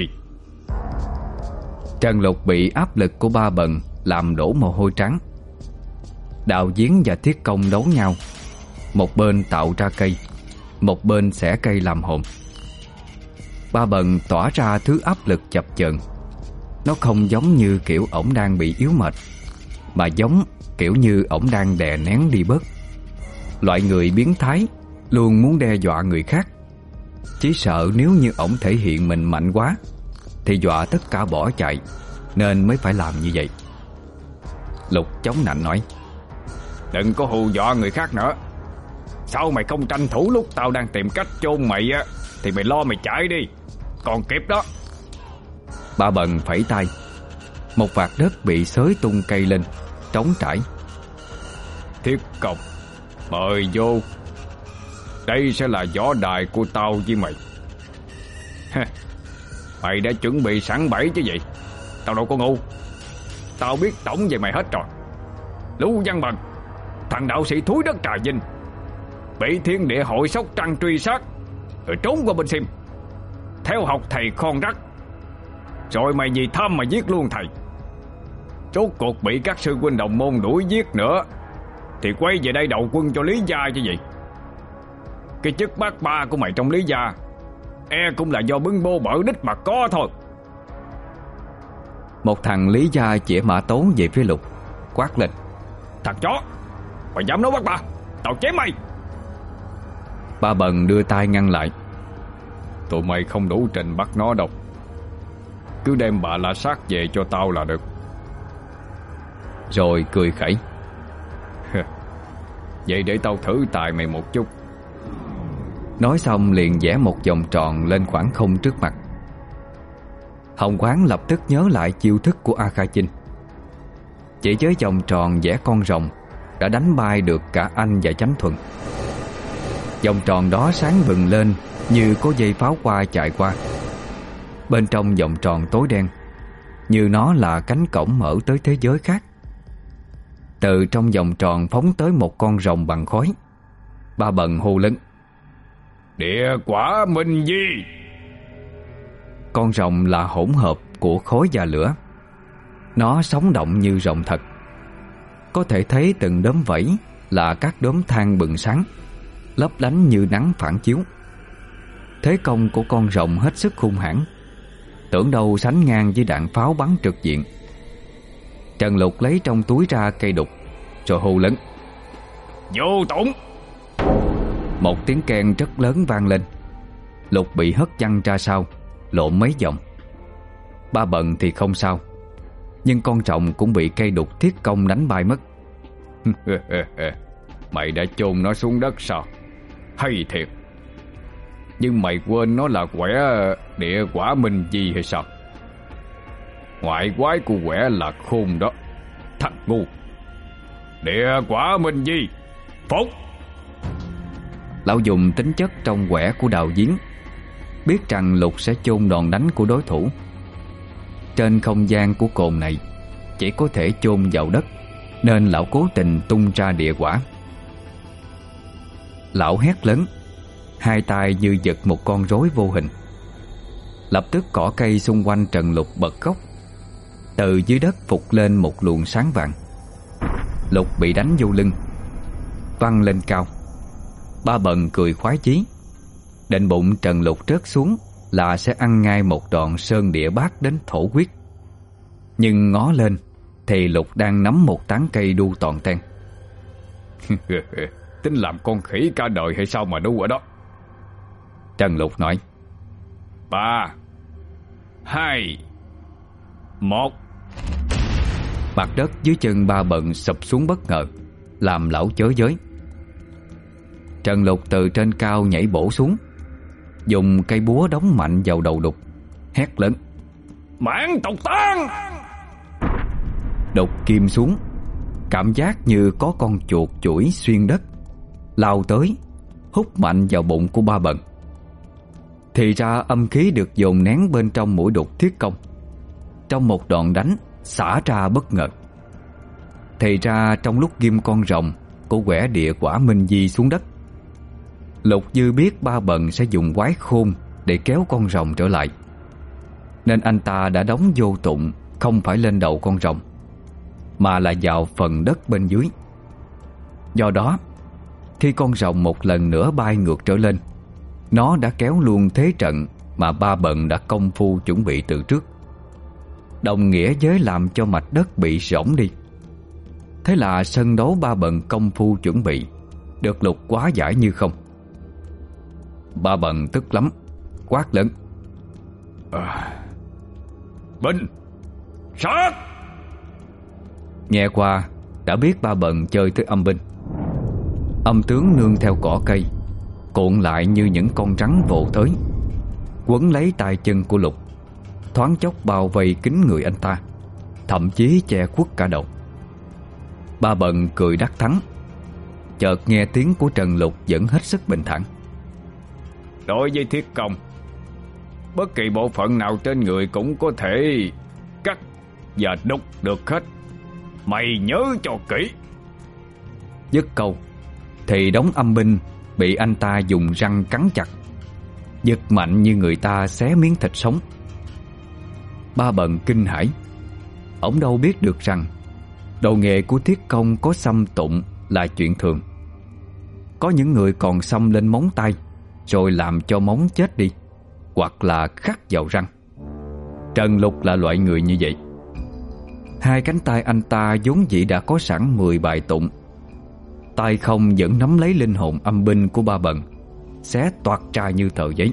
Trần Lục bị áp lực của Ba Bần làm đổ mồ hôi trắng. Đào Giếng và Thiết Công đấu nhau, một bên tạo ra cây, một bên xẻ cây làm hồn. Ba Bần tỏa ra thứ áp lực chập chờn. Nó không giống như kiểu ổng đang bị yếu mệt, mà giống kiểu như ổng đang đè nén đi bớt. Loại người biến thái luôn muốn đe dọa người khác, chỉ sợ nếu như ổng thể hiện mình mạnh quá thì dọa tất cả bỏ chạy, nên mới phải làm như vậy. Lục chống nạnh nói: Đừng có hù dọa người khác nữa. Sao mày không tranh thủ lúc tao đang tìm cách chôn mày á, thì mày lo mày chạy đi, còn kịp đó. Ba Bần phẩy tay, một vạt đất bị xới tung cây lên, trống trải. Thiết Công, mời vô. Đây sẽ là võ đài của tao với mày. Mày đã chuẩn bị sẵn bẫy chứ gì? Tao đâu có ngu. Tao biết tổng về mày hết rồi. Lũ Văn Bần, thằng đạo sĩ thúi đất Trà Vinh, bị thiên địa hội Sóc Trăng truy sát, rồi trốn qua bên Sim, theo học thầy Khon Rắc. Rồi mày vì tham mà giết luôn thầy. Rốt cuộc bị các sư huynh đồng môn đuổi giết nữa, thì quay về đây đầu quân cho Lý Gia chứ gì. Cái chức bác ba của mày trong Lý Gia e cũng là do bưng bô bở đích mà có thôi. Một thằng Lý Gia chĩa mã tấu về phía Lục, quát lên: Thằng chó, mày dám nói bác ba, tao chém mày. Ba Bần đưa tay ngăn lại: Tụi mày không đủ trình bắt nó đâu. Cứ đem Bà La Sát về cho tao là được. Rồi cười khẩy: Vậy để tao thử tài mày một chút. Nói xong liền vẽ một vòng tròn lên khoảng không trước mặt, Hồng Quán lập tức nhớ lại chiêu thức của A Kha Chinh. Chỉ với vòng tròn vẽ con rồng đã đánh bay được cả anh và Chánh Thuần. Vòng tròn đó sáng bừng lên như có dây pháo hoa chạy qua. Bên trong vòng tròn tối đen, như nó là cánh cổng mở tới thế giới khác. Từ trong vòng tròn phóng tới một con rồng bằng khói. Ba Bần hô lớn: Địa Quả Minh Di. Con rồng là hỗn hợp của khói và lửa. Nó sống động như rồng thật. Có thể thấy từng đốm vẫy là các đốm than bừng sáng, lấp lánh như nắng phản chiếu. Thế công của con rồng hết sức hung hãn, tưởng đâu sánh ngang với đạn pháo bắn trực diện. Trần Lục lấy trong túi ra cây đục, rồi hô lớn: Vô tụng. Một tiếng keng rất lớn vang lên. Lục bị hất văng ra sau, lộn mấy vòng. Ba Bần thì không sao, nhưng con rồng cũng bị cây đục thiết công đánh bay mất. Mày đã chôn nó xuống đất sao? Hay thiệt. Nhưng mày quên nó là quẻ Địa Quả Minh Di hay sao? Ngoại quái của quẻ là khôn đó, thằng ngu. Địa Quả Minh Di phóng. Lão dùng tính chất trong quẻ của đào giếng, biết rằng Lục sẽ chôn đòn đánh của đối thủ. Trên không gian của cồn này chỉ có thể chôn vào đất, nên lão cố tình tung ra địa quả. Lão hét lớn, hai tay như giật một con rối vô hình. Lập tức cỏ cây xung quanh Trần Lục bật gốc. Từ dưới đất phục lên một luồng sáng vàng. Lục bị đánh vô lưng, văng lên cao. Ba Bần cười khoái chí, định bụng Trần Lục rớt xuống là sẽ ăn ngay một đòn sơn địa bát đến thổ huyết. Nhưng ngó lên thì Lục đang nắm một tán cây đu toàn ten. Tính làm con khỉ cả đời hay sao mà đu ở đó? Trần Lục nói: Ba, hai, một. Mặt đất dưới chân Ba Bần sụp xuống bất ngờ, làm lão chới giới. Trần Lục từ trên cao nhảy bổ xuống, dùng cây búa đóng mạnh vào đầu Đục, hét lớn: Mãn tộc tan! Đục kim xuống, cảm giác như có con chuột chuỗi xuyên đất, lao tới, hút mạnh vào bụng của Ba Bần. Thì ra âm khí được dồn nén bên trong mũi Đục thiết công, trong một đòn đánh xả ra bất ngờ. Thì ra trong lúc ghim con rồng của quẻ Địa Quả Minh Di xuống đất, Lục Dư biết Ba Bần sẽ dùng quái khôn để kéo con rồng trở lại, nên anh ta đã đóng vô tụng không phải lên đầu con rồng, mà là vào phần đất bên dưới. Do đó, khi con rồng một lần nữa bay ngược trở lên, nó đã kéo luôn thế trận mà Ba Bần đã công phu chuẩn bị từ trước, đồng nghĩa với làm cho mạch đất bị rỗng đi. Thế là sân đấu Ba Bần công phu chuẩn bị được Lục quá giải như không. Ba Bần tức lắm, quát lớn: à, Binh sát! Nghe qua đã biết Ba Bần chơi tới âm binh. Âm tướng nương theo cỏ cây, cuộn lại như những con rắn vồ tới, quấn lấy tay chân của Lục, thoáng chốc bao vây kín người anh ta, thậm chí che khuất cả đầu. Ba Bần cười đắc thắng. Chợt nghe tiếng của Trần Lục vẫn hết sức bình thản: Đối với thiết công, bất kỳ bộ phận nào trên người cũng có thể cắt và đục được hết. Mày nhớ cho kỹ. Dứt câu thì đống âm binh bị anh ta dùng răng cắn chặt, giật mạnh như người ta xé miếng thịt sống. Ba Bần kinh hãi. Ổng đâu biết được rằng đồ nghề của thiết công có xăm tụng là chuyện thường. Có những người còn xăm lên móng tay rồi làm cho móng chết đi, hoặc là khắc vào răng. Trần Lục là loại người như vậy. Hai cánh tay anh ta vốn dĩ đã có sẵn mười bài tụng, tay không vẫn nắm lấy linh hồn âm binh của Ba Bần, xé toạc ra như tờ giấy.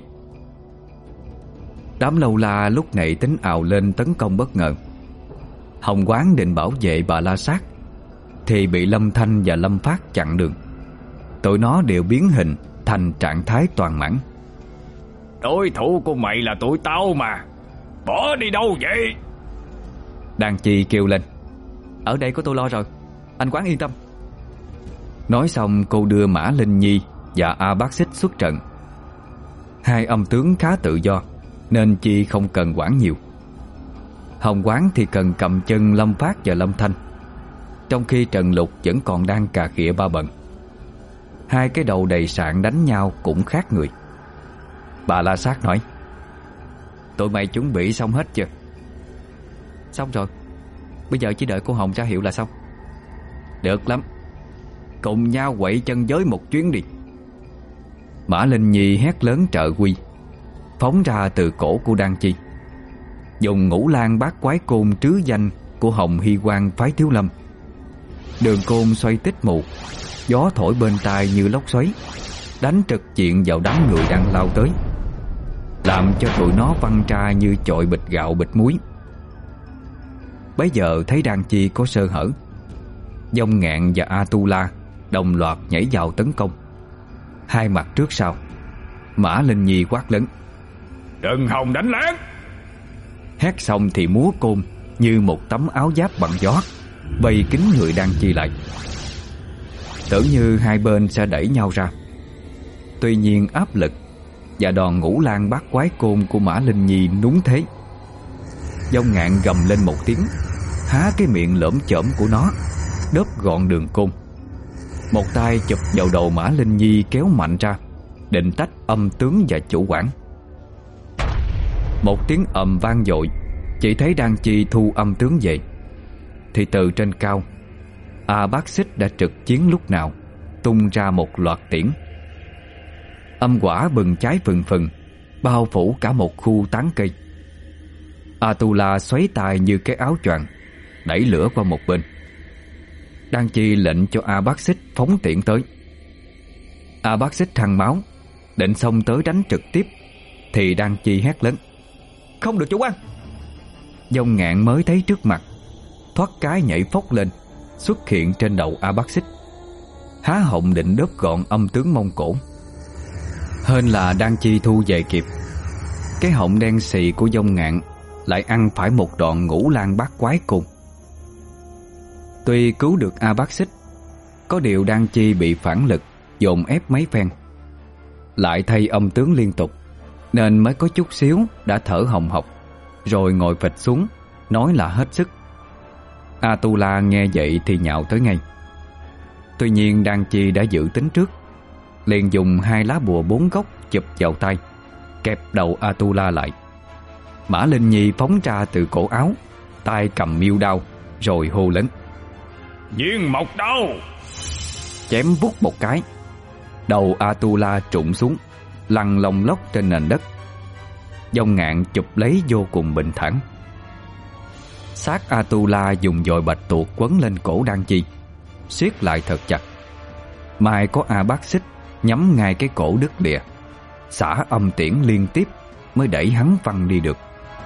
Đám lâu la lúc này tính ào lên tấn công bất ngờ. Hồng Quán định bảo vệ Bà La Sát thì bị Lâm Thanh và Lâm Phát chặn đường. Tụi nó đều biến hình thành trạng thái toàn mãn. Đối thủ của mày là tụi tao mà. Bỏ đi đâu vậy? Đan Chi kêu lên. Ở đây có tôi lo rồi, anh Quán yên tâm. Nói xong cô đưa Mã Linh Nhi và A Bác Xích xuất trận. Hai âm tướng khá tự do nên Chi không cần quản nhiều. Hồng Quán thì cần cầm chân Lâm Phát và Lâm Thanh, trong khi Trần Lục vẫn còn đang cà khịa Ba Bận. Hai cái đầu đầy sạn đánh nhau cũng khác người. Bà La Sát nói: Tụi mày chuẩn bị xong hết chưa? Xong rồi, bây giờ chỉ đợi cô Hồng ra hiệu là xong. Được lắm, cùng nhau quậy chân giới một chuyến đi. Mã Linh Nhi hét lớn trợ quy, phóng ra từ cổ của Đan Chi, dùng Ngũ Lang Bát Quái Côn trứ danh của Hồng Hy Quang phái Thiếu Lâm. Đường côn xoay tích mù, gió thổi bên tai như lốc xoáy, đánh trực diện vào đám người đang lao tới, làm cho tụi nó văng ra như chọi bịch gạo bịch muối. Bấy giờ thấy Đan Chi có sơ hở, Vong Ngạn và Atula đồng loạt nhảy vào tấn công, hai mặt trước sau. Mã Linh Nhi quát lớn: Đừng hòng đánh lén! Hét xong thì múa côn như một tấm áo giáp bằng gió, vây kín người Đan Chi lại, tưởng như hai bên sẽ đẩy nhau ra. Tuy nhiên áp lực và đòn Ngũ Lang Bát Quái Côn của Mã Linh Nhi núng thế. Vong Ngạn gầm lên một tiếng, há cái miệng lởm chởm của nó, đớp gọn đường côn. Một tay chụp vào đầu Mã Linh Nhi kéo mạnh ra, định tách âm tướng và chủ quản. Một tiếng ầm vang dội, chỉ thấy Đan Chi thu âm tướng về, thì từ trên cao, A Bác Xích đã trực chiến lúc nào, tung ra một loạt tiễn. Âm quả bừng cháy phừng phừng, bao phủ cả một khu tán cây. Atula xoáy tài như cái áo choàng, đẩy lửa qua một bên. Đan Chi lệnh cho A Bác Xích phóng tiễn tới. A Bác Xích thăng máu, định xông tới đánh trực tiếp, thì Đan Chi hét lớn: Không được chủ quan! Vong Ngạn mới thấy trước mặt, thoát cái nhảy phốc lên, xuất hiện trên đầu A Bác Xích, há họng định đớp gọn âm tướng Mông Cổ. Hên là Đan Chi thu về kịp. Cái họng đen xì của Vong Ngạn lại ăn phải một đòn Ngũ Lang Bát Quái Côn. Tuy cứu được A Bác Xích, có điều Đan Chi bị phản lực dồn ép mấy phen, lại thay âm tướng liên tục, nên mới có chút xíu đã thở hồng hộc, rồi ngồi phịch xuống, nói là hết sức. Atula nghe vậy thì nhạo tới ngay. Tuy nhiên Đan Chi đã dự tính trước, liền dùng hai lá bùa bốn góc chụp vào tay, kẹp đầu Atula lại. Mã Linh Nhi phóng ra từ cổ áo, tay cầm miêu đao, rồi hô lớn: Viên mộc đao! Chém vút một cái, đầu Atula trụng xuống, lăn lông lốc trên nền đất. Vong Ngạn chụp lấy vô cùng bình thản. Xác Atula dùng dòi bạch tuộc quấn lên cổ Đan Chi, siết lại thật chặt. Mai có A Bác Xích nhắm ngay cái cổ đứt lìa, xả âm tiễn liên tiếp mới đẩy hắn văng đi được.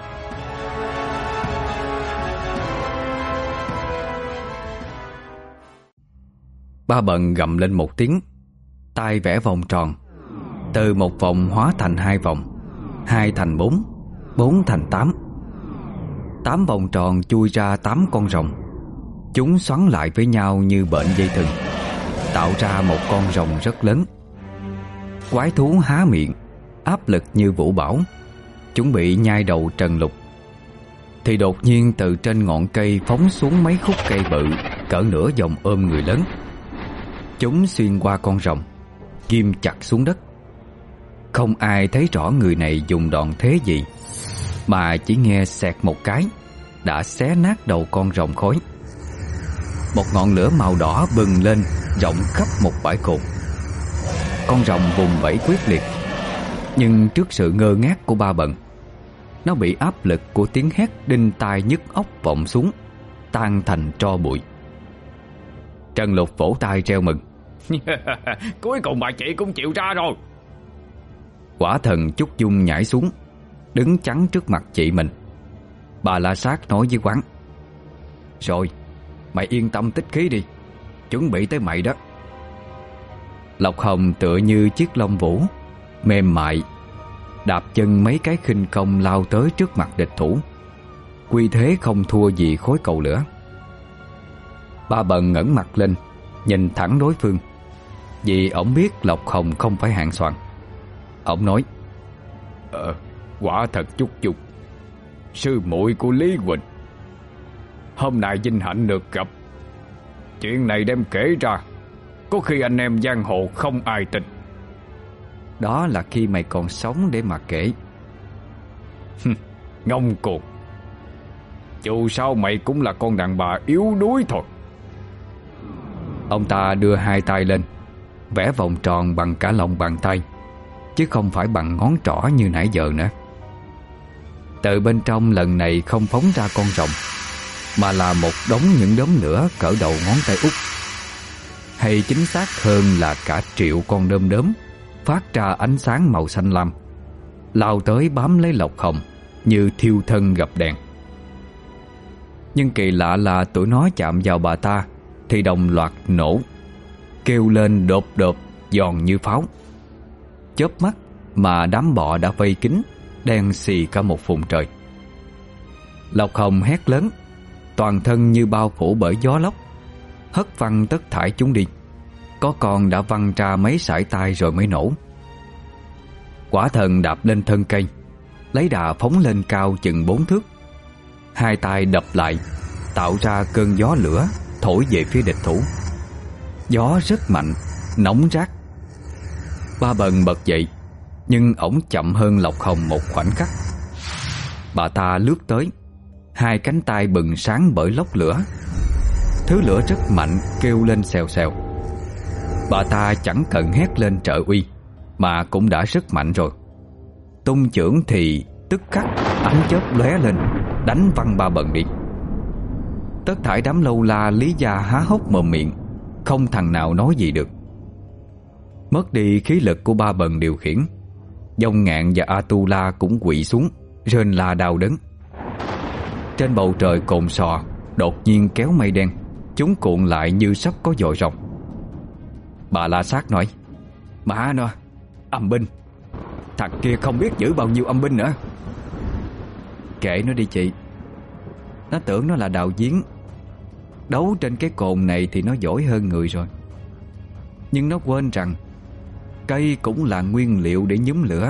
Ba Bận gầm lên một tiếng, tay vẽ vòng tròn, từ một vòng hóa thành hai vòng, hai thành bốn, bốn thành tám. Tám vòng tròn chui ra tám con rồng. Chúng xoắn lại với nhau như bệnh dây thừng, tạo ra một con rồng rất lớn. Quái thú há miệng, áp lực như vũ bão, chuẩn bị nhai đầu Trần Lục. Thì đột nhiên từ trên ngọn cây phóng xuống mấy khúc cây bự cỡ nửa vòng ôm người lớn. Chúng xuyên qua con rồng, ghim chặt xuống đất. Không ai thấy rõ người này dùng đòn thế gì, mà chỉ nghe xẹt một cái đã xé nát đầu con rồng khối. Một ngọn lửa màu đỏ bừng lên rộng khắp một bãi cồn. Con rồng vùng vẫy quyết liệt, nhưng trước sự ngơ ngác của Ba Bận, nó bị áp lực của tiếng hét đinh tai nhức óc vọng xuống, tan thành tro bụi. Trần Lục vỗ tay reo mừng: Cuối cùng bà chị cũng chịu ra rồi. Quả thần Trúc Dung nhảy xuống, đứng chắn trước mặt chị mình. Bà La Sát nói với Quán: Rồi, mày yên tâm tích khí đi, chuẩn bị tới mày đó. Lộc Hồng tựa như chiếc lông vũ, mềm mại, đạp chân mấy cái khinh công lao tới trước mặt địch thủ, quy thế không thua gì khối cầu lửa. Ba Bần ngẩng mặt lên, nhìn thẳng đối phương, vì ổng biết Lộc Hồng không phải hạng soàn. Ổng nói: Ờ, quả thật Chúc Dung, sư muội của Lý Huỳnh. Hôm nay vinh hạnh được gặp. Chuyện này đem kể ra, có khi anh em giang hồ không ai tin. Đó là khi mày còn sống để mà kể. Ngông cuồng. Dù sao mày cũng là con đàn bà yếu đuối thôi. Ông ta đưa hai tay lên, vẽ vòng tròn bằng cả lòng bàn tay, chứ không phải bằng ngón trỏ như nãy giờ nữa. Từ bên trong lần này không phóng ra con rồng, mà là một đống những đốm lửa cỡ đầu ngón tay út. Hay chính xác hơn là cả triệu con đom đóm phát ra ánh sáng màu xanh lam, lao tới bám lấy Lộc Hồng như thiêu thân gặp đèn. Nhưng kỳ lạ là tụi nó chạm vào bà ta thì đồng loạt nổ, kêu lên đột đột giòn như pháo. Chớp mắt mà đám bọ đã vây kín, đen xì cả một vùng trời. Lộc Hồng hét lớn, toàn thân như bao phủ bởi gió lốc, hất văng tất thải chúng đi. Có con đã văng ra mấy sải tay rồi mới nổ. Quả thần đạp lên thân cây, lấy đà phóng lên cao chừng bốn thước. Hai tay đập lại, tạo ra cơn gió lửa thổi về phía địch thủ. Gió rất mạnh, nóng rát. Ba Bần bật dậy, nhưng ổng chậm hơn Lộc Hồng một khoảnh khắc. Bà ta lướt tới, hai cánh tay bừng sáng bởi lốc lửa. Thứ lửa rất mạnh kêu lên xèo xèo. Bà ta chẳng cần hét lên trợ uy, mà cũng đã rất mạnh rồi. Tung chưởng thì tức khắc ánh chớp lóe lên, đánh văng Ba Bần đi. Tất thải đám lâu la Lý gia há hốc mồm miệng, không thằng nào nói gì được. Mất đi khí lực của Ba Bần điều khiển, Dông Ngạn và Atula cũng quỵ xuống, rên la đau đớn. Trên bầu trời cồn sò đột nhiên kéo mây đen, chúng cuộn lại như sắp có dội rồng. Bà La Sát nói: Má nó, âm binh. Thằng kia không biết giữ bao nhiêu âm binh nữa. Kệ nó đi chị. Nó tưởng nó là đào giếng. Đấu trên cái cồn này thì nó giỏi hơn người rồi. Nhưng nó quên rằng cây cũng là nguyên liệu để nhúm lửa.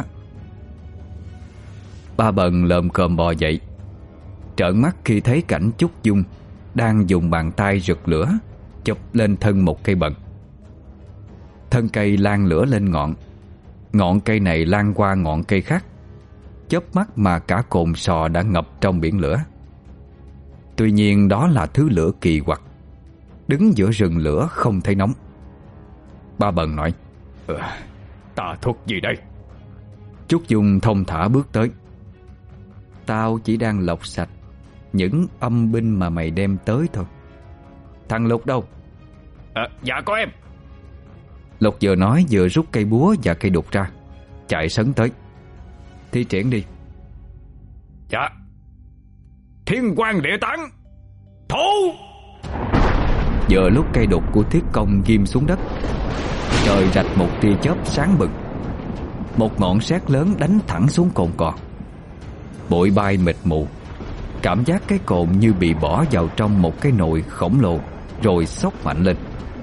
Ba Bần lồm cồm bò dậy, trợn mắt khi thấy cảnh Chúc Dung đang dùng bàn tay rực lửa chụp lên thân một cây bần. Thân cây lan lửa lên ngọn, ngọn cây này lan qua ngọn cây khác. Chớp mắt mà cả cồn sò đã ngập trong biển lửa. Tuy nhiên đó là thứ lửa kỳ quặc, đứng giữa rừng lửa không thấy nóng. Ba Bần nói: ừ, Tà thuật gì đây? Trúc Dung thông thả bước tới: Tao chỉ đang lọc sạch những âm binh mà mày đem tới thôi. Thằng Lục đâu? À, dạ có em. Lục vừa nói vừa rút cây búa và cây đục ra, chạy sấn tới. Thi triển đi. Dạ. Thiên quang địa tán, thủ! Vừa lúc cây đục của Thiết Công ghim xuống đất, trời rạch một tia chớp sáng bừng. Một ngọn sét lớn đánh thẳng xuống cồn cỏ. Bụi bay mịt mù, cảm giác cái cồn như bị bỏ vào trong một cái nồi khổng lồ, rồi xốc mạnh lên.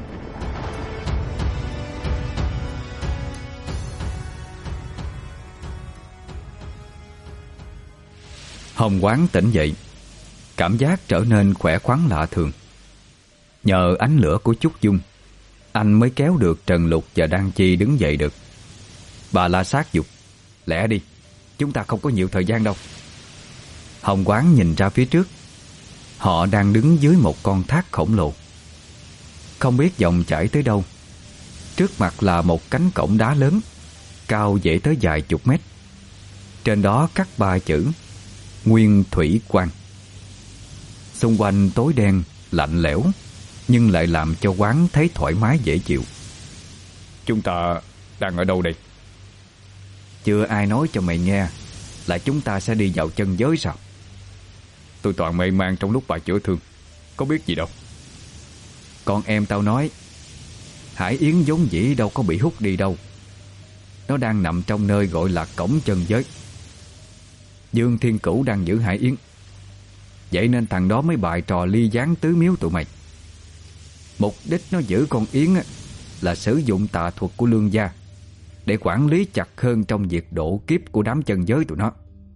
Hồng Quán tỉnh dậy, cảm giác trở nên khỏe khoắn lạ thường. Nhờ ánh lửa của Chúc Dung, anh mới kéo được Trần Lục và Đan Chi đứng dậy được. Bà La Sát giục: Lẹ đi, chúng ta không có nhiều thời gian đâu. Hồng Quán nhìn ra phía trước. Họ đang đứng dưới một con thác khổng lồ, không biết dòng chảy tới đâu. Trước mặt là một cánh cổng đá lớn, cao dễ tới vài chục mét. Trên đó khắc ba chữ Nguyên Thủy Quan. Xung quanh tối đen, lạnh lẽo, nhưng lại làm cho quán thấy thoải mái dễ chịu. Chúng ta đang ở đâu đây? Chưa ai nói cho mày nghe là chúng ta sẽ đi vào chân giới sao? Tôi toàn mê man trong lúc bà chữa thương, có biết gì đâu. Con em tao nói Hải Yến vốn dĩ đâu có bị hút đi đâu. nó đang nằm trong nơi gọi là cổng chân giới. Dương Thiên Cửu đang giữ Hải Yến, vậy nên thằng đó mới bày trò ly gián tứ miếu tụi mày. Mục đích nó giữ con Yến là sử dụng tà thuật của Lương gia để quản lý chặt hơn trong việc độ kiếp của đám chân giới tụi nó.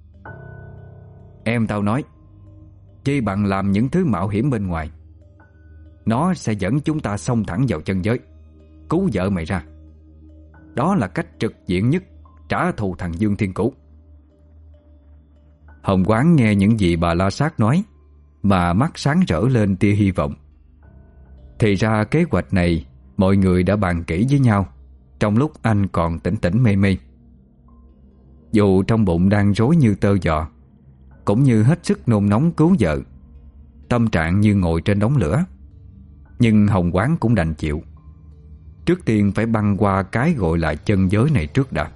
Em tao nói, chi bằng làm những thứ mạo hiểm bên ngoài, nó sẽ dẫn chúng ta xông thẳng vào chân giới, cứu vợ mày ra. Đó là cách trực diện nhất trả thù thằng Dương Thiên Cửu. Hồng Quán nghe những gì bà La Sát nói mà mắt sáng rỡ lên tia hy vọng. Thì ra kế hoạch này mọi người đã bàn kỹ với nhau trong lúc anh còn tỉnh tỉnh mê mê. Dù trong bụng đang rối như tơ giò, cũng như hết sức nôn nóng cứu vợ, tâm trạng như ngồi trên đống lửa, nhưng Hồng Quán cũng đành chịu. Trước tiên phải băng qua cái gọi là chân giới này trước đã.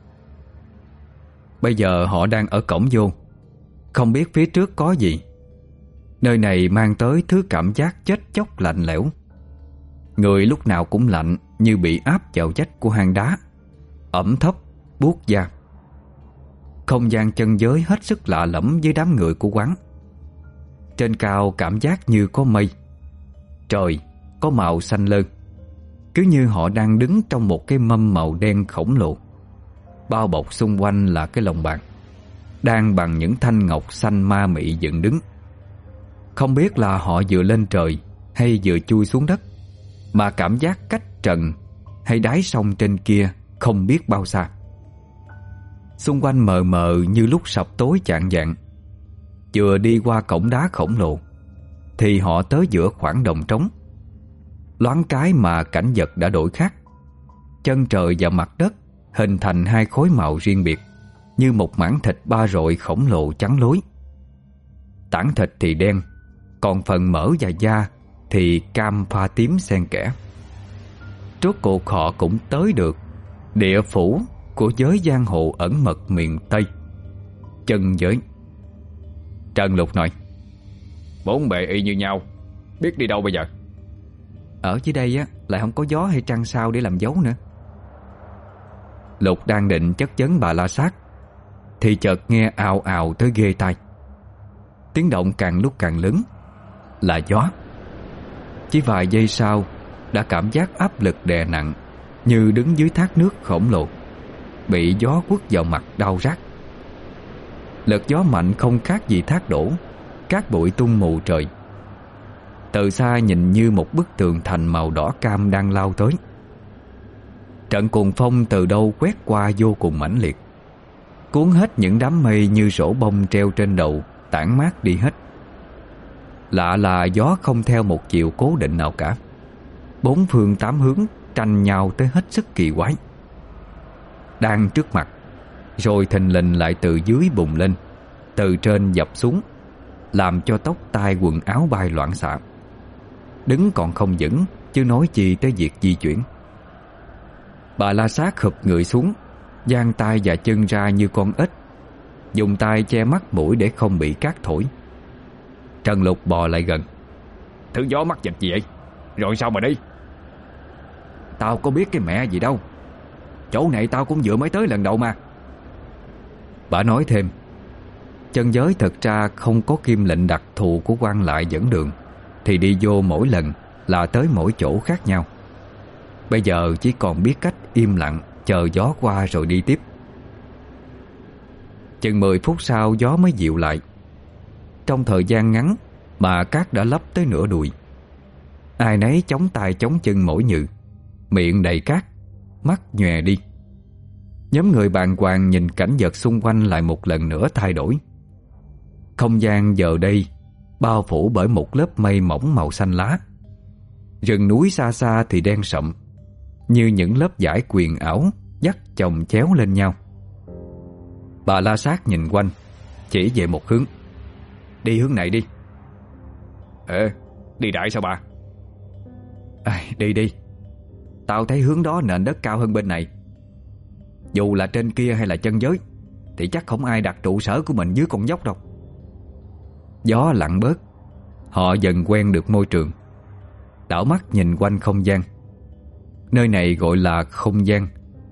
Bây giờ họ đang ở cổng vô, không biết phía trước có gì. Nơi này mang tới thứ cảm giác chết chóc lạnh lẽo. Người lúc nào cũng lạnh như bị áp vào vách của hang đá, ẩm thấp, buốt da. Không gian chân giới hết sức lạ lẫm với đám người của quán. Trên cao cảm giác như có mây, trời có màu xanh lơ, cứ như họ đang đứng trong một cái mâm màu đen khổng lồ. Bao bọc xung quanh là cái lồng bạc đang bằng những thanh ngọc xanh ma mị dựng đứng. Không biết là họ vừa lên trời hay vừa chui xuống đất, mà cảm giác cách trần hay đáy sông trên kia không biết bao xa. Xung quanh mờ mờ như lúc sập tối chạng vạng. Vừa đi qua cổng đá khổng lồ thì họ tới giữa khoảng đồng trống. Loáng cái mà cảnh vật đã đổi khác. Chân trời và mặt đất hình thành hai khối màu riêng biệt, như một mảng thịt ba rọi khổng lồ trắng lối. Tảng thịt thì đen, còn phần mỡ và da thì cam pha tím xen kẽ. Rốt cuộc họ cũng tới được địa phủ của giới giang hồ ẩn mật miền Tây, chân giới. Trần Lục nói, bốn bề y như nhau, biết đi đâu bây giờ? Ở dưới đây á lại không có gió hay trăng sao để làm dấu nữa. Lục đang định chất vấn bà La Sát thì chợt nghe ào ào tới ghê tai. Tiếng động càng lúc càng lớn, là gió. Chỉ vài giây sau đã cảm giác áp lực đè nặng, như đứng dưới thác nước khổng lồ, bị gió quất vào mặt đau rát. Lực gió mạnh không khác gì thác đổ, cát bụi tung mù trời. Từ xa nhìn như một bức tường thành màu đỏ cam đang lao tới. Trận cuồng phong từ đâu quét qua vô cùng mãnh liệt, cuốn hết những đám mây như rổ bông treo trên đầu, tản mát đi hết. Lạ là gió không theo một chiều cố định nào cả, bốn phương tám hướng tranh nhau tới hết sức kỳ quái. Đang trước mặt, rồi thình lình lại từ dưới bùng lên, từ trên dập xuống, làm cho tóc tai quần áo bay loạn xạ. Đứng còn không vững, chứ nói chi tới việc di chuyển. Bà La Sát khụp người xuống, giang tay và chân ra như con ếch, dùng tay che mắt mũi để không bị cát thổi. Trần Lục bò lại gần. Thứ gió mắc dịch gì vậy? Rồi sao mà đi? Tao có biết cái mẹ gì đâu, chỗ này tao cũng vừa mới tới lần đầu mà. Bà nói thêm, chân giới thật ra không có kim lệnh đặc thù của quan lại dẫn đường, thì đi vô mỗi lần là tới mỗi chỗ khác nhau. Bây giờ chỉ còn biết cách im lặng chờ gió qua rồi đi tiếp. Chừng mười phút sau gió mới dịu lại. Trong thời gian ngắn mà cát đã lấp tới nửa đùi. Ai nấy chống tay chống chân mỏi nhừ, miệng đầy cát, mắt nhòe đi. Nhóm người bàng hoàng nhìn cảnh vật xung quanh lại một lần nữa thay đổi. Không gian giờ đây bao phủ bởi một lớp mây mỏng màu xanh lá. Rừng núi xa xa thì đen sậm, như những lớp vải quyền ảo dắt chồng chéo lên nhau. Bà La Sát nhìn quanh, chỉ về một hướng. Đi hướng này đi. Ờ, đi đại sao bà? À, đi đi. Tao thấy hướng đó nền đất cao hơn bên này. Dù là trên kia hay là chân giới thì chắc không ai đặt trụ sở của mình dưới con dốc đâu. Gió lặng bớt, họ dần quen được môi trường. Đảo mắt nhìn quanh không gian. Nơi này gọi là không gian,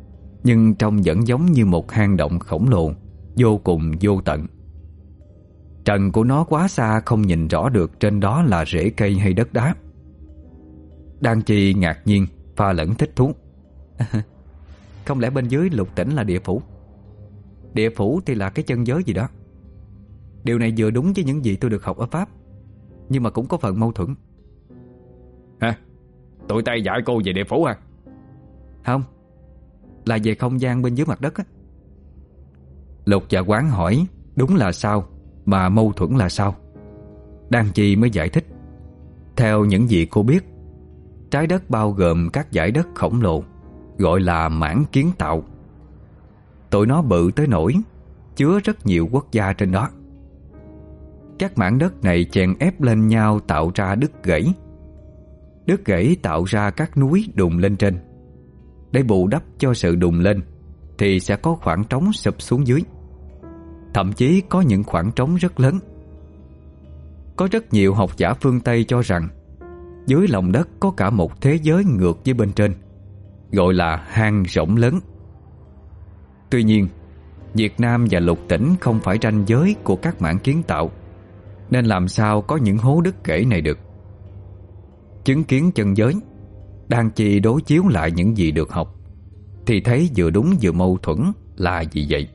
nhưng trông vẫn giống như một hang động khổng lồ, vô cùng vô tận. Trần của nó quá xa không nhìn rõ được trên đó là rễ cây hay đất đá. Đan Chi ngạc nhiên pha lẫn thích thú. Không lẽ bên dưới lục tỉnh là địa phủ? Địa phủ thì là cái chân giới gì đó. Điều này vừa đúng với những gì tôi được học ở Pháp, nhưng mà cũng có phần mâu thuẫn. Hả? Tụi tay dạy cô về địa phủ à? Không, là về không gian bên dưới mặt đất á. Lục và Quán hỏi đúng là sao, mà mâu thuẫn là sao. Đan Chi mới giải thích. Theo những gì cô biết, trái đất bao gồm các dải đất khổng lồ, gọi là mảng kiến tạo. Tụi nó bự tới nỗi chứa rất nhiều quốc gia trên đó. Các mảng đất này chèn ép lên nhau tạo ra đứt gãy. Đứt gãy tạo ra các núi đùng lên trên. Để bù đắp cho sự đùng lên thì sẽ có khoảng trống sụp xuống dưới. Thậm chí có những khoảng trống rất lớn. Có rất nhiều học giả phương Tây cho rằng dưới lòng đất có cả một thế giới ngược với bên trên, gọi là hang rỗng lớn. Tuy nhiên, Việt Nam và lục tỉnh không phải ranh giới của các mảng kiến tạo, nên làm sao có những hố đứt gãy này được. Chứng kiến chân giới, Đan Chi đối chiếu lại những gì được học, thì thấy vừa đúng vừa mâu thuẫn là gì vậy.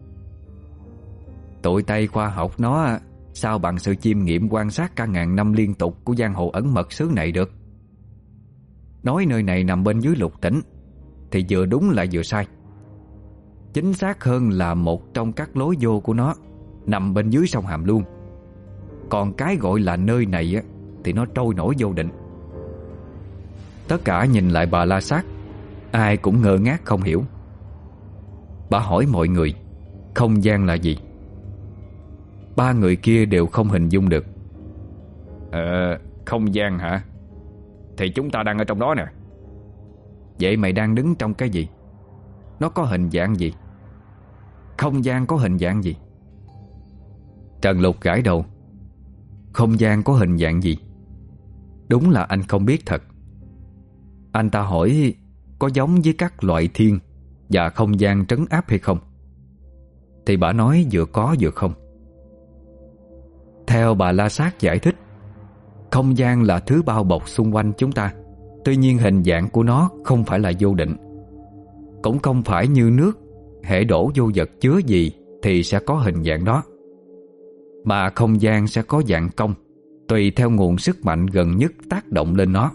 Tụi Tây khoa học nó sao bằng sự chiêm nghiệm quan sát cả ngàn năm liên tục của giang hồ ẩn mật xứ này được. Nói nơi này nằm bên dưới lục tỉnh thì vừa đúng lại vừa sai. Chính xác hơn là một trong các lối vô của nó nằm bên dưới sông Hàm Luông. Còn cái gọi là nơi này á, thì nó trôi nổi vô định. Tất cả nhìn lại bà La Sát, ai cũng ngơ ngác không hiểu. Bà hỏi mọi người không gian là gì. Ba người kia đều không hình dung được. Ờ, không gian hả? Thì chúng ta đang ở trong đó nè. Vậy mày đang đứng trong cái gì? Nó có hình dạng gì? Không gian có hình dạng gì? Trần Lục gãi đầu. Không gian có hình dạng gì? Đúng là anh không biết thật. Anh ta hỏi có giống với các loại thiên và không gian trấn áp hay không, thì bà nói vừa có vừa không. Theo bà La Sát giải thích, không gian là thứ bao bọc xung quanh chúng ta. Tuy nhiên hình dạng của nó không phải là vô định, cũng không phải như nước, hễ đổ vô vật chứa gì thì sẽ có hình dạng đó. Mà không gian sẽ có dạng cong, tùy theo nguồn sức mạnh gần nhất tác động lên nó.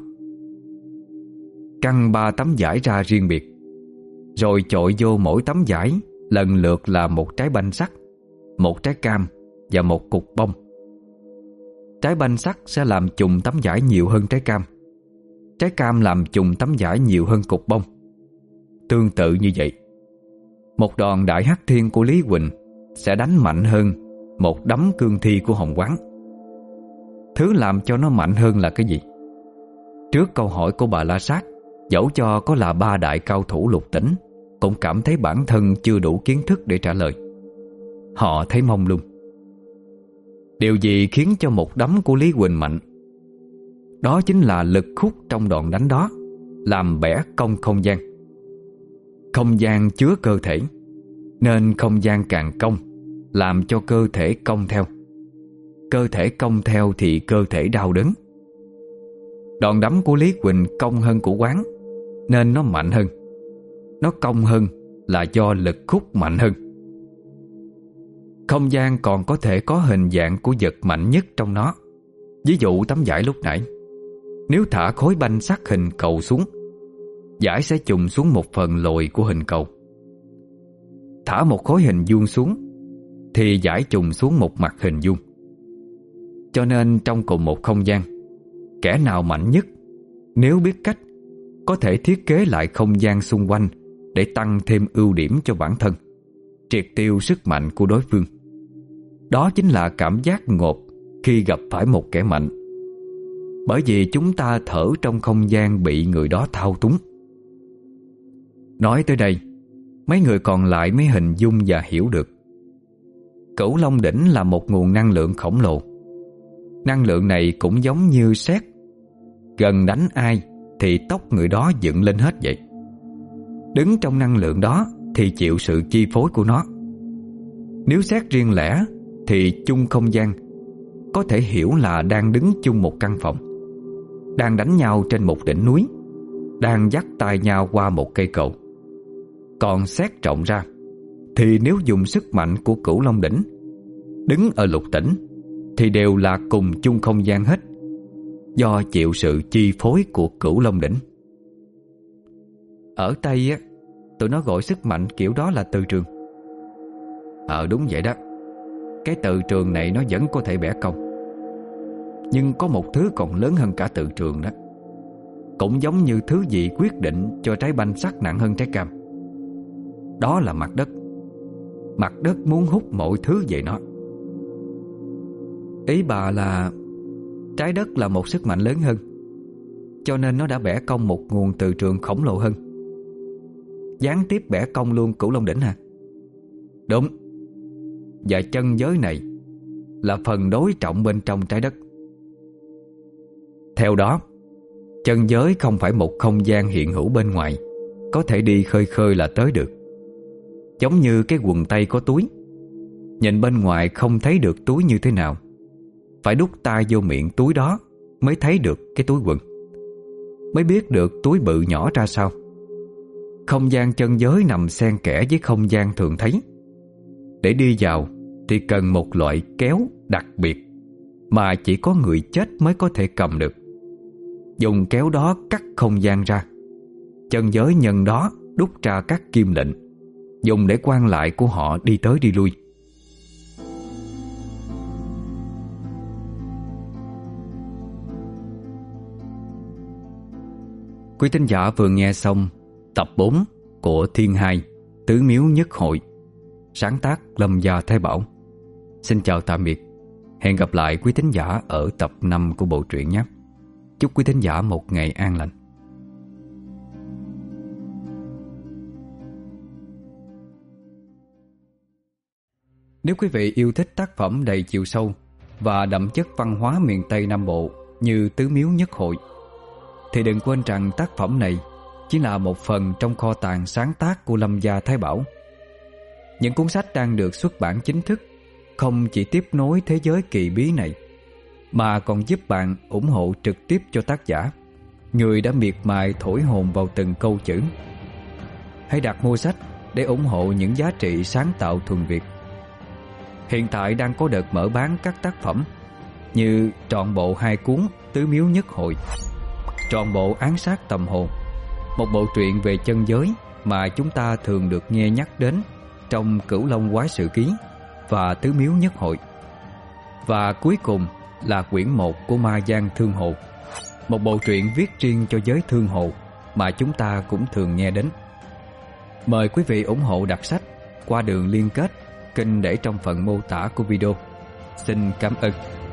Căng ba tấm vải ra riêng biệt, rồi chội vô mỗi tấm vải lần lượt là một trái banh sắt, một trái cam và một cục bông. Trái banh sắt sẽ làm chùng tấm vải nhiều hơn trái cam. Trái cam làm chùng tấm vải nhiều hơn cục bông. Tương tự như vậy, một đòn đại hắc thiên của Lý Quỳnh sẽ đánh mạnh hơn một đấm cương thi của Hồng Quán. Thứ làm cho nó mạnh hơn là cái gì? Trước câu hỏi của bà La Sát, dẫu cho có là ba đại cao thủ lục tỉnh cũng cảm thấy bản thân chưa đủ kiến thức để trả lời. Họ thấy mông lung. Điều gì khiến cho một đấm của Lý Quỳnh mạnh? Đó chính là lực hút trong đòn đánh đó, làm bẻ cong không gian. Không gian chứa cơ thể, nên không gian càng cong, làm cho cơ thể cong theo. Cơ thể cong theo thì cơ thể đau đớn. Đòn đấm của Lý Quỳnh cong hơn của Quán, nên nó mạnh hơn. Nó cong hơn là do lực hút mạnh hơn. Không gian còn có thể có hình dạng của vật mạnh nhất trong nó. Ví dụ tấm vải lúc nãy, nếu thả khối banh sắt hình cầu xuống, vải sẽ chùng xuống một phần lồi của hình cầu. Thả một khối hình vuông xuống thì vải chùng xuống một mặt hình vuông. Cho nên trong cùng một không gian, kẻ nào mạnh nhất, nếu biết cách, có thể thiết kế lại không gian xung quanh để tăng thêm ưu điểm cho bản thân, triệt tiêu sức mạnh của đối phương. Đó chính là cảm giác ngộp khi gặp phải một kẻ mạnh, bởi vì chúng ta thở trong không gian bị người đó thao túng. Nói tới đây, mấy người còn lại mới hình dung và hiểu được. Cửu Long Đỉnh là một nguồn năng lượng khổng lồ. Năng lượng này cũng giống như sét, gần đánh ai thì tóc người đó dựng lên hết vậy. Đứng trong năng lượng đó thì chịu sự chi phối của nó. Nếu xét riêng lẻ thì chung không gian có thể hiểu là đang đứng chung một căn phòng, đang đánh nhau trên một đỉnh núi, đang dắt tay nhau qua một cây cầu. Còn xét rộng ra thì nếu dùng sức mạnh của Cửu Long Đỉnh, đứng ở lục tỉnh, thì đều là cùng chung không gian hết, do chịu sự chi phối của Cửu Long Đỉnh. Ở Tây á, tụi nó gọi sức mạnh kiểu đó là từ trường. Ờ đúng vậy đó. Cái từ trường này nó vẫn có thể bẻ cong. Nhưng có một thứ còn lớn hơn cả từ trường đó, cũng giống như thứ gì quyết định cho trái banh sắc nặng hơn trái cam. Đó là mặt đất. Mặt đất muốn hút mọi thứ về nó. Ý bà là trái đất là một sức mạnh lớn hơn, cho nên nó đã bẻ cong một nguồn từ trường khổng lồ hơn, gián tiếp bẻ cong luôn Cửu Long Đỉnh hả? Đúng. Và chân giới này là phần đối trọng bên trong trái đất. Theo đó, chân giới không phải một không gian hiện hữu bên ngoài, có thể đi khơi khơi là tới được. Giống như cái quần tây có túi, nhìn bên ngoài không thấy được túi như thế nào, phải đút tay vô miệng túi đó mới thấy được cái túi quần, mới biết được túi bự nhỏ ra sao. Không gian chân giới nằm xen kẽ với không gian thường thấy. Để đi vào thì cần một loại kéo đặc biệt mà chỉ có người chết mới có thể cầm được. Dùng kéo đó cắt không gian ra. Chân giới nhân đó đúc ra các kim lệnh, dùng để quan lại của họ đi tới đi lui. Quý thính giả vừa nghe xong tập bốn của Thiên Hai Tứ Miếu Nhất Hội, sáng tác Lâm Gia Thái Bảo. Xin chào tạm biệt. Hẹn gặp lại quý thính giả ở tập năm của bộ truyện nhé. Chúc quý thính giả một ngày an lành. Nếu quý vị yêu thích tác phẩm đầy chiều sâu và đậm chất văn hóa miền Tây Nam Bộ như Tứ Miếu Nhất Hội, thì đừng quên rằng tác phẩm này chỉ là một phần trong kho tàng sáng tác của Lâm Gia Thái Bảo. Những cuốn sách đang được xuất bản chính thức không chỉ tiếp nối thế giới kỳ bí này, mà còn giúp bạn ủng hộ trực tiếp cho tác giả, người đã miệt mài thổi hồn vào từng câu chữ. Hãy đặt mua sách để ủng hộ những giá trị sáng tạo thuần Việt. Hiện tại đang có đợt mở bán các tác phẩm như trọn bộ hai cuốn Tứ Miếu Nhất Hội, trọn bộ Án Sát Tầm Hồ, một bộ truyện về chân giới mà chúng ta thường được nghe nhắc đến trong Cửu Long Quái Sự Ký và Tứ Miếu Nhất Hội. Và cuối cùng là quyển một của Ma Giang Thương Hồ, một bộ truyện viết riêng cho giới thương hồ mà chúng ta cũng thường nghe đến. Mời quý vị ủng hộ đặt sách qua đường liên kết kênh để trong phần mô tả của video. Xin cảm ơn.